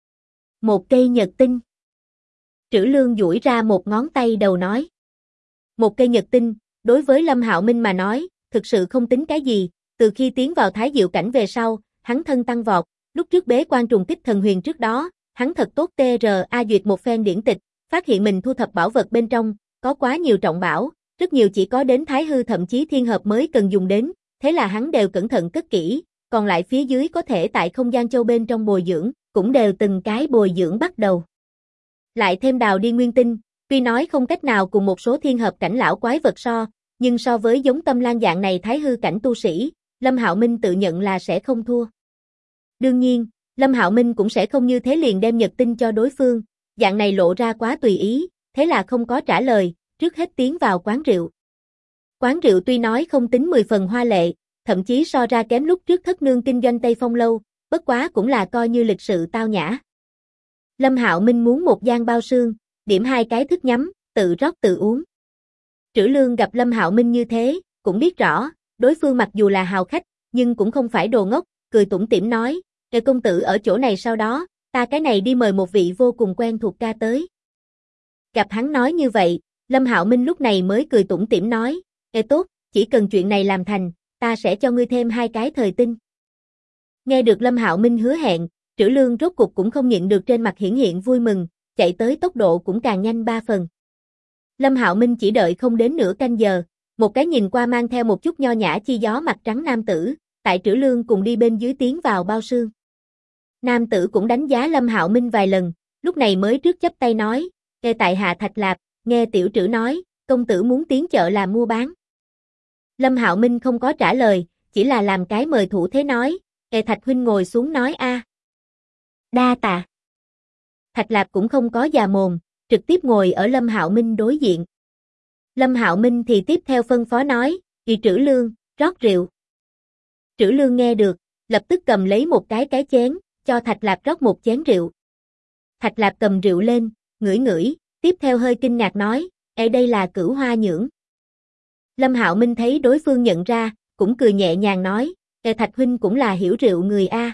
"1 cây nhật tinh." Trữ Lương duỗi ra một ngón tay đầu nói. Một cây nhật tinh, đối với Lâm Hạo Minh mà nói, thực sự không tính cái gì, từ khi tiến vào Thái Diệu cảnh về sau, hắn thân tăng vọt, lúc trước bế quan trùng kích thần huyền trước đó, hắn thật tốt TRA duyệt một phen điển tịch, phát hiện mình thu thập bảo vật bên trong, có quá nhiều trọng bảo, rất nhiều chỉ có đến Thái Hư thậm chí Thiên Hợp mới cần dùng đến, thế là hắn đều cẩn thận cất kỹ, còn lại phía dưới có thể tại không gian châu bên trong bồi dưỡng, cũng đều từng cái bồi dưỡng bắt đầu. Lại thêm đào đi nguyên tinh, tuy nói không cách nào cùng một số thiên hợp cảnh lão quái vật so, nhưng so với giống Tâm Lan dạng này Thái Hư cảnh tu sĩ, Lâm Hạo Minh tự nhận là sẽ không thua. Đương nhiên, Lâm Hạo Minh cũng sẽ không như thế liền đem nhật tinh cho đối phương, dạng này lộ ra quá tùy ý, thế là không có trả lời, trước hết tiến vào quán rượu. Quán rượu tuy nói không tính 10 phần hoa lệ, thậm chí so ra kém lúc trước thất nương kinh doanh Tây Phong lâu, bất quá cũng là coi như lịch sự tao nhã. Lâm Hạo Minh muốn một gian bao sương, điểm 2 cái thức nhắm, tự rót tự uống. Trữ Lương gặp Lâm Hạo Minh như thế, cũng biết rõ, đối phương mặc dù là hào khách, nhưng cũng không phải đồ ngốc, cười tủm tỉm nói, "Kệ công tử ở chỗ này sau đó, ta cái này đi mời một vị vô cùng quen thuộc ca tới." Gặp hắn nói như vậy, Lâm Hạo Minh lúc này mới cười tủm tỉm nói, tốt, chỉ cần chuyện này làm thành, ta sẽ cho ngươi thêm 2 cái thời tinh." Nghe được Lâm Hạo Minh hứa hẹn, Trữ Lương rốt cục cũng không nhịn được trên mặt hiển hiện vui mừng, chạy tới tốc độ cũng càng nhanh 3 phần. Lâm Hạo Minh chỉ đợi không đến nửa canh giờ, một cái nhìn qua mang theo một chút nho nhã chi gió mặt trắng nam tử, tại Trữ Lương cùng đi bên dưới tiến vào bao sương. Nam tử cũng đánh giá Lâm Hạo Minh vài lần, lúc này mới trước chắp tay nói, tại hạ Thạch Lạp, nghe tiểu Trữ nói, công tử muốn tiến chợ làm mua bán. Lâm Hạo Minh không có trả lời, chỉ là làm cái mời thủ thế nói, Thạch huynh ngồi xuống nói a. Đa tạ. Thạch Lạp cũng không có già mồm, trực tiếp ngồi ở Lâm Hạo Minh đối diện. Lâm Hạo Minh thì tiếp theo phân phó nói, Trữ Lương, rót rượu. Trữ Lương nghe được, lập tức cầm lấy một cái chén, cho Thạch Lạp rót một chén rượu. Thạch Lạp cầm rượu lên, ngửi ngửi, tiếp theo hơi kinh ngạc nói, đây là Cửu Hoa Nhưỡng. Lâm Hạo Minh thấy đối phương nhận ra, cũng cười nhẹ nhàng nói, Thạch huynh cũng là hiểu rượu người a.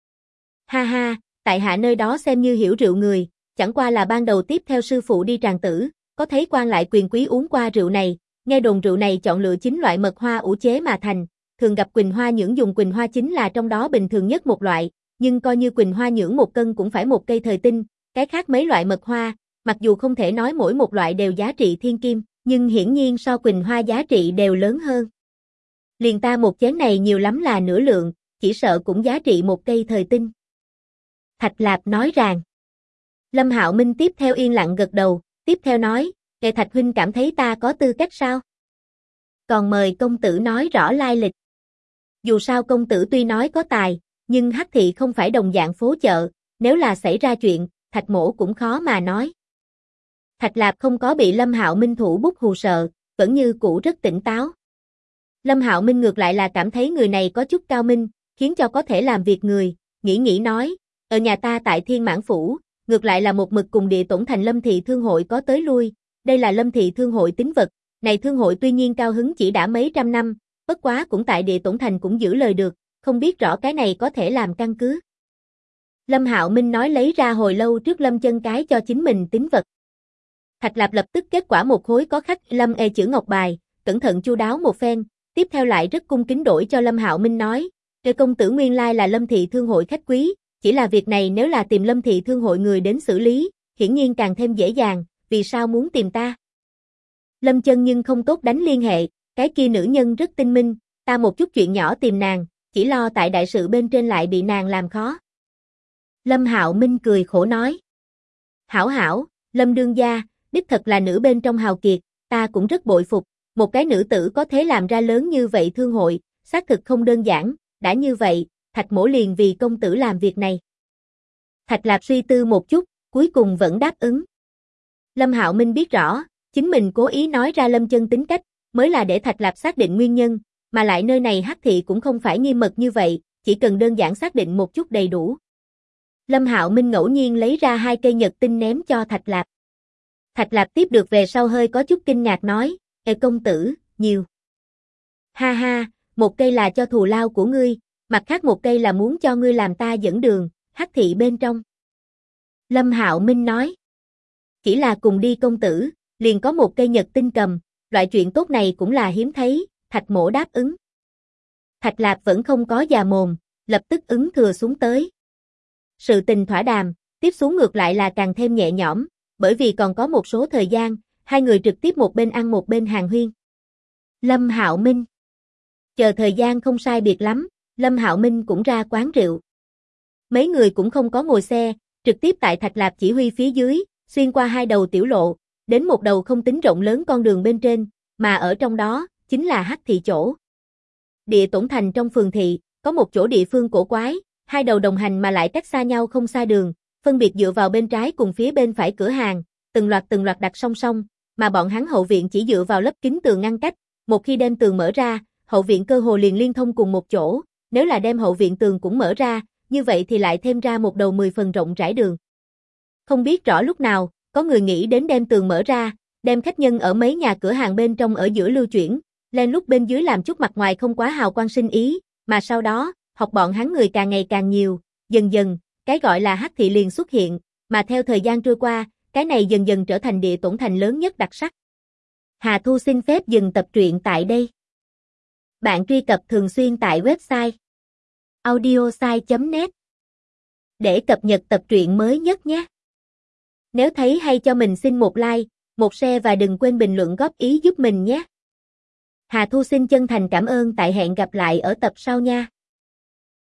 Ha ha, tại hạ nơi đó xem như hiểu rượu người, chẳng qua là ban đầu tiếp theo sư phụ đi tràng tử, có thấy quan lại quyền quý uống qua rượu này, nghe đồn rượu này chọn lựa 9 loại mật hoa ủ chế mà thành, thường gặp Quỳnh Hoa Nhưỡng dùng Quỳnh Hoa chính là trong đó bình thường nhất một loại, nhưng coi như Quỳnh Hoa Nhưỡng 1 cân cũng phải 1 cây thời tinh, cái khác mấy loại mật hoa, mặc dù không thể nói mỗi một loại đều giá trị thiên kim, nhưng hiển nhiên so Quỳnh Hoa giá trị đều lớn hơn. Liền ta một chén này nhiều lắm là nửa lượng, chỉ sợ cũng giá trị 1 cây thời tinh. Thạch Lạp nói rằng. Lâm Hạo Minh tiếp theo yên lặng gật đầu, tiếp theo nói, Thạch huynh cảm thấy ta có tư cách sao? Còn mời công tử nói rõ lai lịch. Dù sao công tử tuy nói có tài, nhưng hắc thị không phải đồng dạng phố chợ, nếu là xảy ra chuyện, Thạch mỗ cũng khó mà nói. Thạch Lạp không có bị Lâm Hạo Minh thủ bút hù sợ, vẫn như cũ rất tỉnh táo. Lâm Hạo Minh ngược lại là cảm thấy người này có chút cao minh, khiến cho có thể làm việc người, nghĩ nói, ở nhà ta tại Thiên Mãn Phủ, ngược lại là một mực cùng Địa Tổn Thành Lâm Thị Thương hội có tới lui, đây là Lâm Thị Thương hội tín vật, này Thương hội tuy nhiên cao hứng chỉ đã mấy trăm năm, bất quá cũng tại Địa Tổn Thành cũng giữ lời được, không biết rõ cái này có thể làm căn cứ. Lâm Hạo Minh nói lấy ra hồi lâu trước Lâm Chân cái cho chính mình tín vật. Thạch Lạp lập tức kết quả một khối có khắc Lâm chữ ngọc bài, cẩn thận chu đáo một phen, tiếp theo lại rất cung kính đổi cho Lâm Hạo Minh nói, công tử nguyên lai là Lâm Thị Thương hội khách quý, chỉ là việc này nếu là tìm Lâm Thị Thương hội người đến xử lý, hiển nhiên càng thêm dễ dàng, vì sao muốn tìm ta? Lâm Chân nhưng không tốt đánh liên hệ, cái kia nữ nhân rất tinh minh, ta một chút chuyện nhỏ tìm nàng, chỉ lo tại đại sự bên trên lại bị nàng làm khó. Lâm Hạo Minh cười khổ nói, hảo, Lâm đương gia, đích thật là nữ bên trong hào kiệt, ta cũng rất bội phục, một cái nữ tử có thể làm ra lớn như vậy thương hội, xác thực không đơn giản, đã như vậy, Thạch mỗ liền vì công tử làm việc này. Thạch Lạp suy tư một chút, cuối cùng vẫn đáp ứng. Lâm Hạo Minh biết rõ, chính mình cố ý nói ra Lâm Chân tính cách, mới là để Thạch Lạp xác định nguyên nhân, mà lại nơi này hắc thị cũng không phải nghiêm mật như vậy, chỉ cần đơn giản xác định một chút đầy đủ. Lâm Hạo Minh ngẫu nhiên lấy ra 2 cây nhật tinh ném cho Thạch Lạp. Thạch Lạp tiếp được về sau hơi có chút kinh ngạc nói, công tử, nhiều. Ha ha, 1 cây là cho thù lao của ngươi, mặt khác 1 cây là muốn cho ngươi làm ta dẫn đường, hắc thị bên trong. Lâm Hạo Minh nói, chỉ là cùng đi công tử, liền có 1 cây nhật tinh cầm, loại chuyện tốt này cũng là hiếm thấy, Thạch Mỗ đáp ứng. Thạch Lạp vẫn không có già mồm, lập tức ứng thừa xuống tới. Sự tình thỏa đàm, tiếp xuống ngược lại là càng thêm nhẹ nhõm, bởi vì còn có một số thời gian, hai người trực tiếp một bên ăn một bên hàn huyên. Lâm Hạo Minh. Chờ thời gian không sai biệt lắm, Lâm Hạo Minh cũng ra quán rượu. Mấy người cũng không có ngồi xe, trực tiếp tại Thạch Lạp chỉ huy phía dưới, xuyên qua hai đầu tiểu lộ, đến một đầu không tính rộng lớn con đường bên trên, mà ở trong đó, chính là Hắc thị chỗ. Địa Tổn Thành trong phường thị, có một chỗ địa phương cổ quái, hai đầu đồng hành mà lại cách xa nhau không xa đường, phân biệt dựa vào bên trái cùng phía bên phải cửa hàng, từng loạt đặt song song, mà bọn hắn hậu viện chỉ dựa vào lớp kính tường ngăn cách, một khi đem tường mở ra, hậu viện cơ hồ liền liên thông cùng một chỗ, nếu là đem hậu viện tường cũng mở ra, như vậy thì lại thêm ra một đầu 10 phần rộng rãi đường. Không biết rõ lúc nào, có người nghĩ đến đem tường mở ra, đem khách nhân ở mấy nhà cửa hàng bên trong ở giữa lưu chuyển, len lút bên dưới làm chút mặt ngoài không quá hào quang sinh ý, mà sau đó, học bọn hắn người càng ngày càng nhiều, dần dần, cái gọi là Hắc thị liền xuất hiện, mà theo thời gian trôi qua, cái này dần dần trở thành Địa Tổn Thành lớn nhất đặc sắc. Hà Thu xin phép dừng tập truyện tại đây. Bạn truy cập thường xuyên tại website audiosai.net để cập nhật tập truyện mới nhất nhé. Nếu thấy hay cho mình xin một like, một share và đừng quên bình luận góp ý giúp mình nhé. Hà Thu xin chân thành cảm ơn, tại hẹn gặp lại ở tập sau nha.